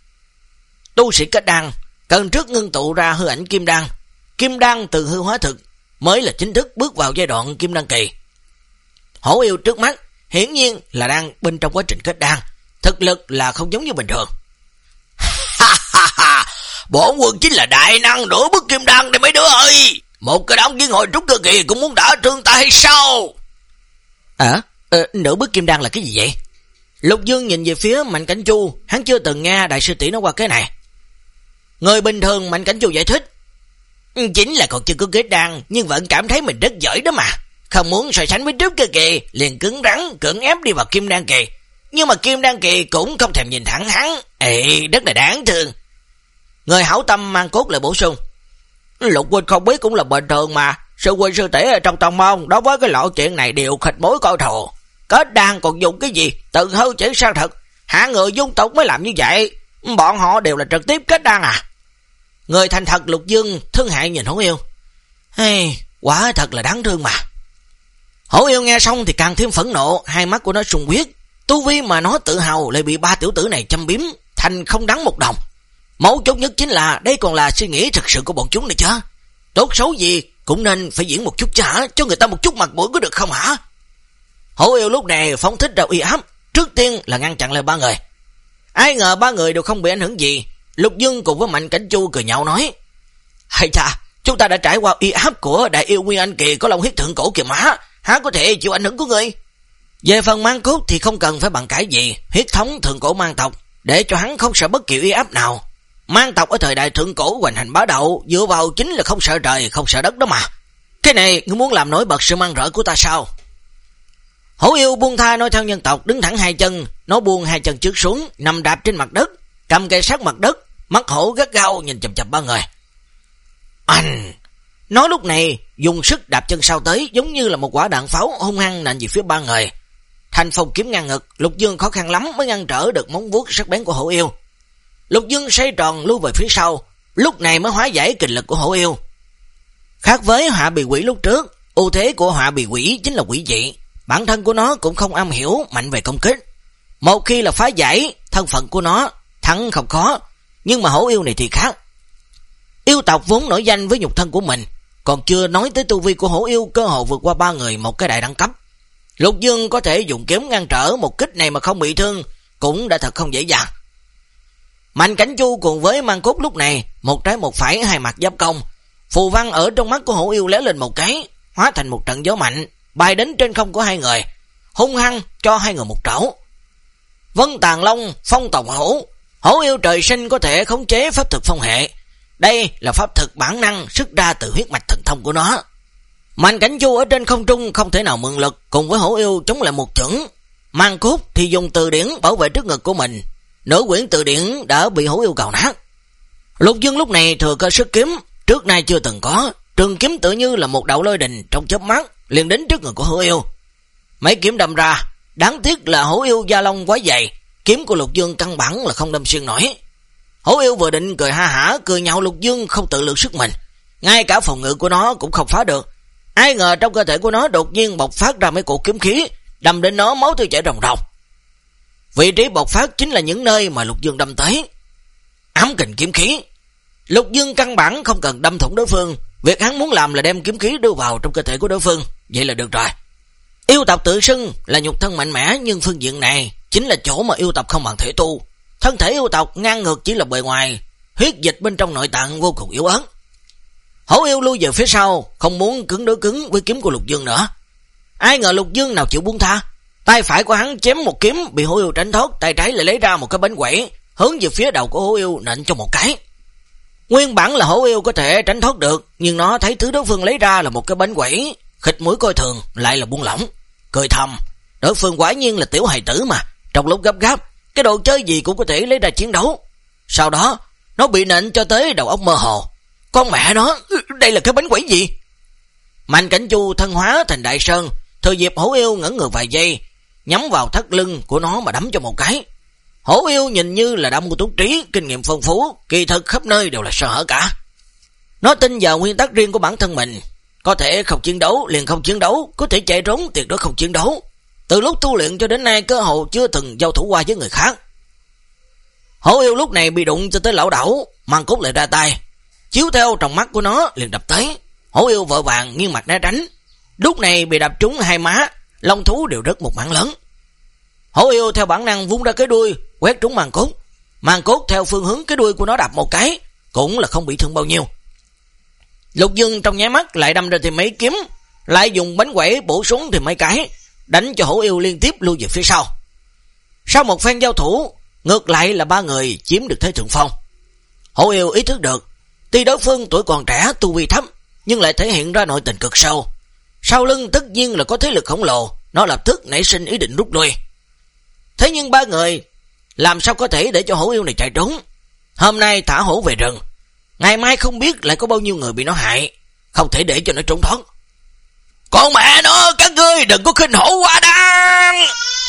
Tu sĩ kết đan cần trước ngưng tụ ra hư ảnh kim đan, kim đan từ hư hóa thực mới là chính thức bước vào giai đoạn kim đan kỳ. Hổ Yêu trước mắt hiển nhiên là đang bên trong quá trình kết đan, thực lực là không giống như bình thường. Ha ha ha, bổn quân chính là đại năng nửa bước kim đan đây mấy đứa ơi. Một cái đám kiến hồi trúc cơ kỳ cũng muốn đả thương ta hay sao? À, ờ, nửa bước kim đan là cái gì vậy? Lục Dương nhìn về phía Mạnh Cảnh Chu, hắn chưa từng nghe đại sư tỷ nói qua cái này. Người bình thường Mạnh Cảnh Chu giải thích, chính là còn chưa có kết đan, nhưng vẫn cảm thấy mình rất giỏi đó mà. Không muốn so sánh với trúc cơ kỳ, liền cứng rắn cưỡng ép đi vào kim đan kỳ. Nhưng mà kim đan kỳ cũng không thèm nhìn thẳng hắn. Ê, rất là đáng thương. Người hảo tâm Mang Cốt lại bổ sung, Lục huynh không biết cũng là bình thường mà. Sư huynh sư tỷ ở trong tông môn đối với cái lộ chuyện này đều khịt mối coi thù. Kết đan còn dùng cái gì, từ hư chuyển sang thật. Hạ người dung tục mới làm như vậy. Bọn họ đều là trực tiếp kết đan à? Người thành thật Lục Dương thương hại nhìn Hổ Yêu. Hey, quả thật là đáng thương mà. Hổ Yêu nghe xong thì càng thêm phẫn nộ, hai mắt của nó sùng huyết. Tu vi mà nó tự hào lại bị ba tiểu tử này châm biếm thành không đáng một đồng. Mấu chốt nhất chính là đây còn là suy nghĩ thực sự của bọn chúng này chứ. Tốt xấu gì cũng nên phải diễn một chút chứ hả, cho người ta một chút mặt mũi có được không hả? Hổ Yêu lúc này phóng thích ra uy áp, trước tiên là ngăn chặn lại ba người. Ai ngờ ba người đều không bị ảnh hưởng gì. Lục Dương cùng với Mạnh Cảnh Chu cười nhạo nói, hay chà, chúng ta đã trải qua uy áp của đại yêu Nguyên Anh kỳ có long huyết thượng cổ kìa mà, há có thể chịu ảnh hưởng của người. Về phần Mang Cốt thì không cần phải bằng cãi gì, huyết thống thượng cổ mang tộc, để cho hắn không sợ bất kỳ uy áp nào. Mang tộc ở thời đại thượng cổ hoành hành bá đạo, dựa vào chính là không sợ trời, không sợ đất đó mà. Cái này ngươi muốn làm nổi bật sự mang rỡ của ta sao? Hổ Yêu buông tha nói theo nhân tộc, đứng thẳng hai chân, nó buông hai chân trước xuống, nằm đạp trên mặt đất, cầm cây sát mặt đất, mắt hổ gắt gao nhìn chằm chằm ba người. Anh! Nó lúc này dùng sức đạp chân sau tới, giống như là một quả đạn pháo hung hăng nện về phía ba người. Thành phong kiếm ngang ngực, Lục Dương khó khăn lắm mới ngăn trở được móng vuốt sắc bén của Hổ Yêu. Lục Dương xoay tròn lưu về phía sau, lúc này mới hóa giải kình lực của Hổ Yêu. Khác với Họa Bì Quỷ lúc trước, ưu thế của Họa Bì Quỷ chính là quỷ dị, bản thân của nó cũng không am hiểu mạnh về công kích. Một khi là phá giải thân phận của nó thắng không khó, nhưng mà hổ yêu này thì khác. Yêu tộc vốn nổi danh với nhục thân của mình, còn chưa nói tới tu vi của hổ yêu cơ hồ vượt qua ba người một cái đại đẳng cấp. Lục Dương có thể dùng kiếm ngăn trở một kích này mà không bị thương, cũng đã thật không dễ dàng. Mạnh Cảnh Chu cùng với Mang Cốt lúc này một trái một phải hai mặt giáp công, phù văn ở trong mắt của hổ yêu léo lên một cái, hóa thành một trận gió mạnh bay đến trên không của hai người, hung hăng cho hai người một trảo. Vân Tàn Long, Phong Tòng Hổ, hổ yêu trời sinh có thể khống chế pháp thực phong hệ. Đây là pháp thực bản năng xuất ra từ huyết mạch thần thông của nó. Mạnh Cảnh Chu ở trên không trung không thể nào mượn lực cùng với hổ yêu chống lại một chưởng. Mang Cốt thì dùng từ điển bảo vệ trước ngực của mình, nửa quyển từ điển đã bị hổ yêu cào nát. Lục Dương lúc này thừa cơ sức kiếm trước nay chưa từng có, trường kiếm tự như là một đạo lôi đình trong chớp mắt liền đến trước ngực của hổ yêu. Mấy kiếm đâm ra, đáng tiếc là hổ yêu da lông quá dày, kiếm của Lục Dương căn bản là không đâm xuyên nổi. Hổ yêu vừa định cười ha hả cười nhạo Lục Dương không tự lượng sức mình, ngay cả phòng ngự của nó cũng không phá được. Ai ngờ trong cơ thể của nó đột nhiên bộc phát ra mấy cuộc kiếm khí, đâm đến nó máu tươi chảy ròng ròng. Vị trí bộc phát chính là những nơi mà Lục Dương đâm tới. Ám kình kiếm khí. Lục Dương căn bản không cần đâm thủng đối phương, việc hắn muốn làm là đem kiếm khí đưa vào trong cơ thể của đối phương, vậy là được rồi. Yêu tộc tự xưng là nhục thân mạnh mẽ, nhưng phương diện này chính là chỗ mà yêu tộc không bằng thể tu. Thân thể yêu tộc ngang ngược chỉ là bề ngoài, huyết dịch bên trong nội tạng vô cùng yếu ớt. Hổ yêu lui về phía sau, không muốn cứng đối cứng với kiếm của Lục Dương nữa. Ai ngờ Lục Dương nào chịu buông tha, tay phải của hắn chém một kiếm bị hổ yêu tránh thoát, tay trái lại lấy ra một cái bánh quẩy hướng về phía đầu của hổ yêu nện cho một cái. Nguyên bản là hổ yêu có thể tránh thoát được, nhưng nó thấy thứ đối phương lấy ra là một cái bánh quẩy, khịt mũi coi thường lại là buông lỏng, cười thầm, đối phương quả nhiên là tiểu hài tử mà, trong lúc gấp gáp cái đồ chơi gì cũng có thể lấy ra chiến đấu. Sau đó nó bị nện cho tới đầu óc mơ hồ. Con mẹ nó, đây là cái bánh quẩy gì? Mạnh Cảnh Chu thân hóa thành đại sơn, thừa dịp hổ yêu ngẩn ngược vài giây, nhắm vào thắt lưng của nó mà đấm cho một cái. Hổ yêu nhìn như là đã mua túc trí, kinh nghiệm phong phú, kỳ thực khắp nơi đều là sơ hở cả. Nó tin vào nguyên tắc riêng của bản thân mình, có thể không chiến đấu liền không chiến đấu, có thể chạy trốn tuyệt đối không chiến đấu. Từ lúc tu luyện cho đến nay cơ hội chưa từng giao thủ qua với người khác. Hổ yêu lúc này bị đụng cho tới lão đảo, Mang Cốt lại ra tay, chiếu theo trong mắt của nó liền đập tới. Hổ yêu vội vàng nghiêng mặt né tránh, lúc này bị đập trúng hai má, lông thú đều rớt một mảng lớn. Hổ yêu theo bản năng vung ra cái đuôi quét trúng Mang Cốt. Mang Cốt theo phương hướng cái đuôi của nó đập một cái, cũng là không bị thương bao nhiêu. Lục Dương trong nháy mắt lại đâm ra thêm mấy kiếm, lại dùng bánh quẩy bổ súng thêm mấy cái, đánh cho hổ yêu liên tiếp lui về phía sau. Sau một phen giao thủ, ngược lại là ba người chiếm được thế thượng phong. Hổ yêu ý thức được, tuy đối phương tuổi còn trẻ, tu vi thấp, nhưng lại thể hiện ra nội tình cực sâu. Sau lưng tất nhiên là có thế lực khổng lồ, nó lập tức nảy sinh ý định rút lui. Thế nhưng ba người làm sao có thể để cho hổ yêu này chạy trốn? Hôm nay thả hổ về rừng, ngày mai không biết lại có bao nhiêu người bị nó hại, không thể để cho nó trốn thoát. Con mẹ nó, các ngươi đừng có khinh hổ quá đáng!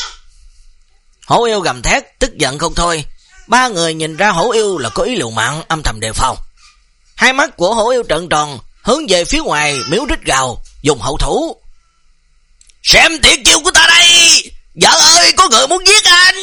Hổ yêu gầm thét, tức giận không thôi. Ba người nhìn ra hổ yêu là có ý liều mạng, âm thầm đề phòng. Hai mắt của hổ yêu trợn tròn, hướng về phía ngoài miếu rít gào, dùng hậu thủ. Xem tuyệt chiêu của ta đây! Vợ ơi, có người muốn giết anh!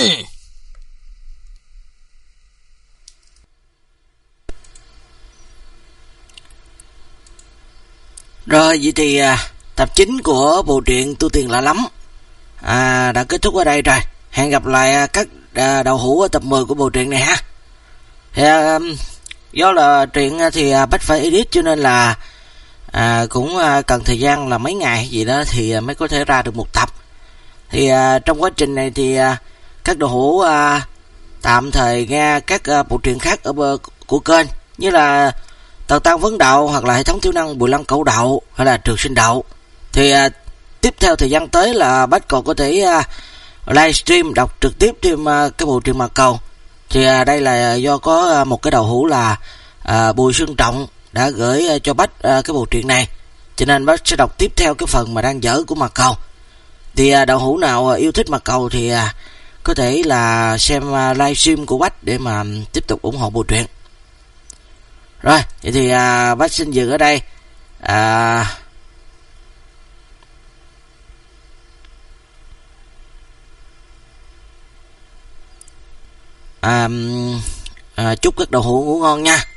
Rồi, vậy thì à, tập chín của bộ truyện Tu Tiên Lạ Lắm à, đã kết thúc ở đây rồi. Hẹn gặp lại à, các à, đạo hữu ở tập mười của bộ truyện này ha. Thì, à, do là truyện thì à, Bách phải edit cho nên là à, cũng à, cần thời gian là mấy ngày gì đó thì à, mới có thể ra được một tập. Thì à, trong quá trình này thì à, các đạo hữu à, tạm thời nghe các à, bộ truyện khác ở bờ của kênh, như là Tần Tăng Vấn Đạo, hoặc là hệ thống thiếu năng Bùi Lăng Cẩu Đạo, hay là Trường Sinh Đạo. Thì à, tiếp theo thời gian tới là Bách còn có thể à, livestream đọc trực tiếp thêm à, cái bộ truyện Mạc Cầu. Thì à, đây là do có à, một cái đầu hữu là à, Bùi Xuân Trọng đã gửi à, cho Bách à, cái bộ truyện này, cho nên Bách sẽ đọc tiếp theo cái phần mà đang dở của Mạc Cầu. Thì à, đạo hữu nào à, yêu thích Mạc Cầu thì à, có thể là xem à, livestream của Bách để mà tiếp tục ủng hộ bộ truyện. Rồi, vậy thì à, Bách xin dừng ở đây. À, À, à, chúc các đầu hữu ngủ ngon nha.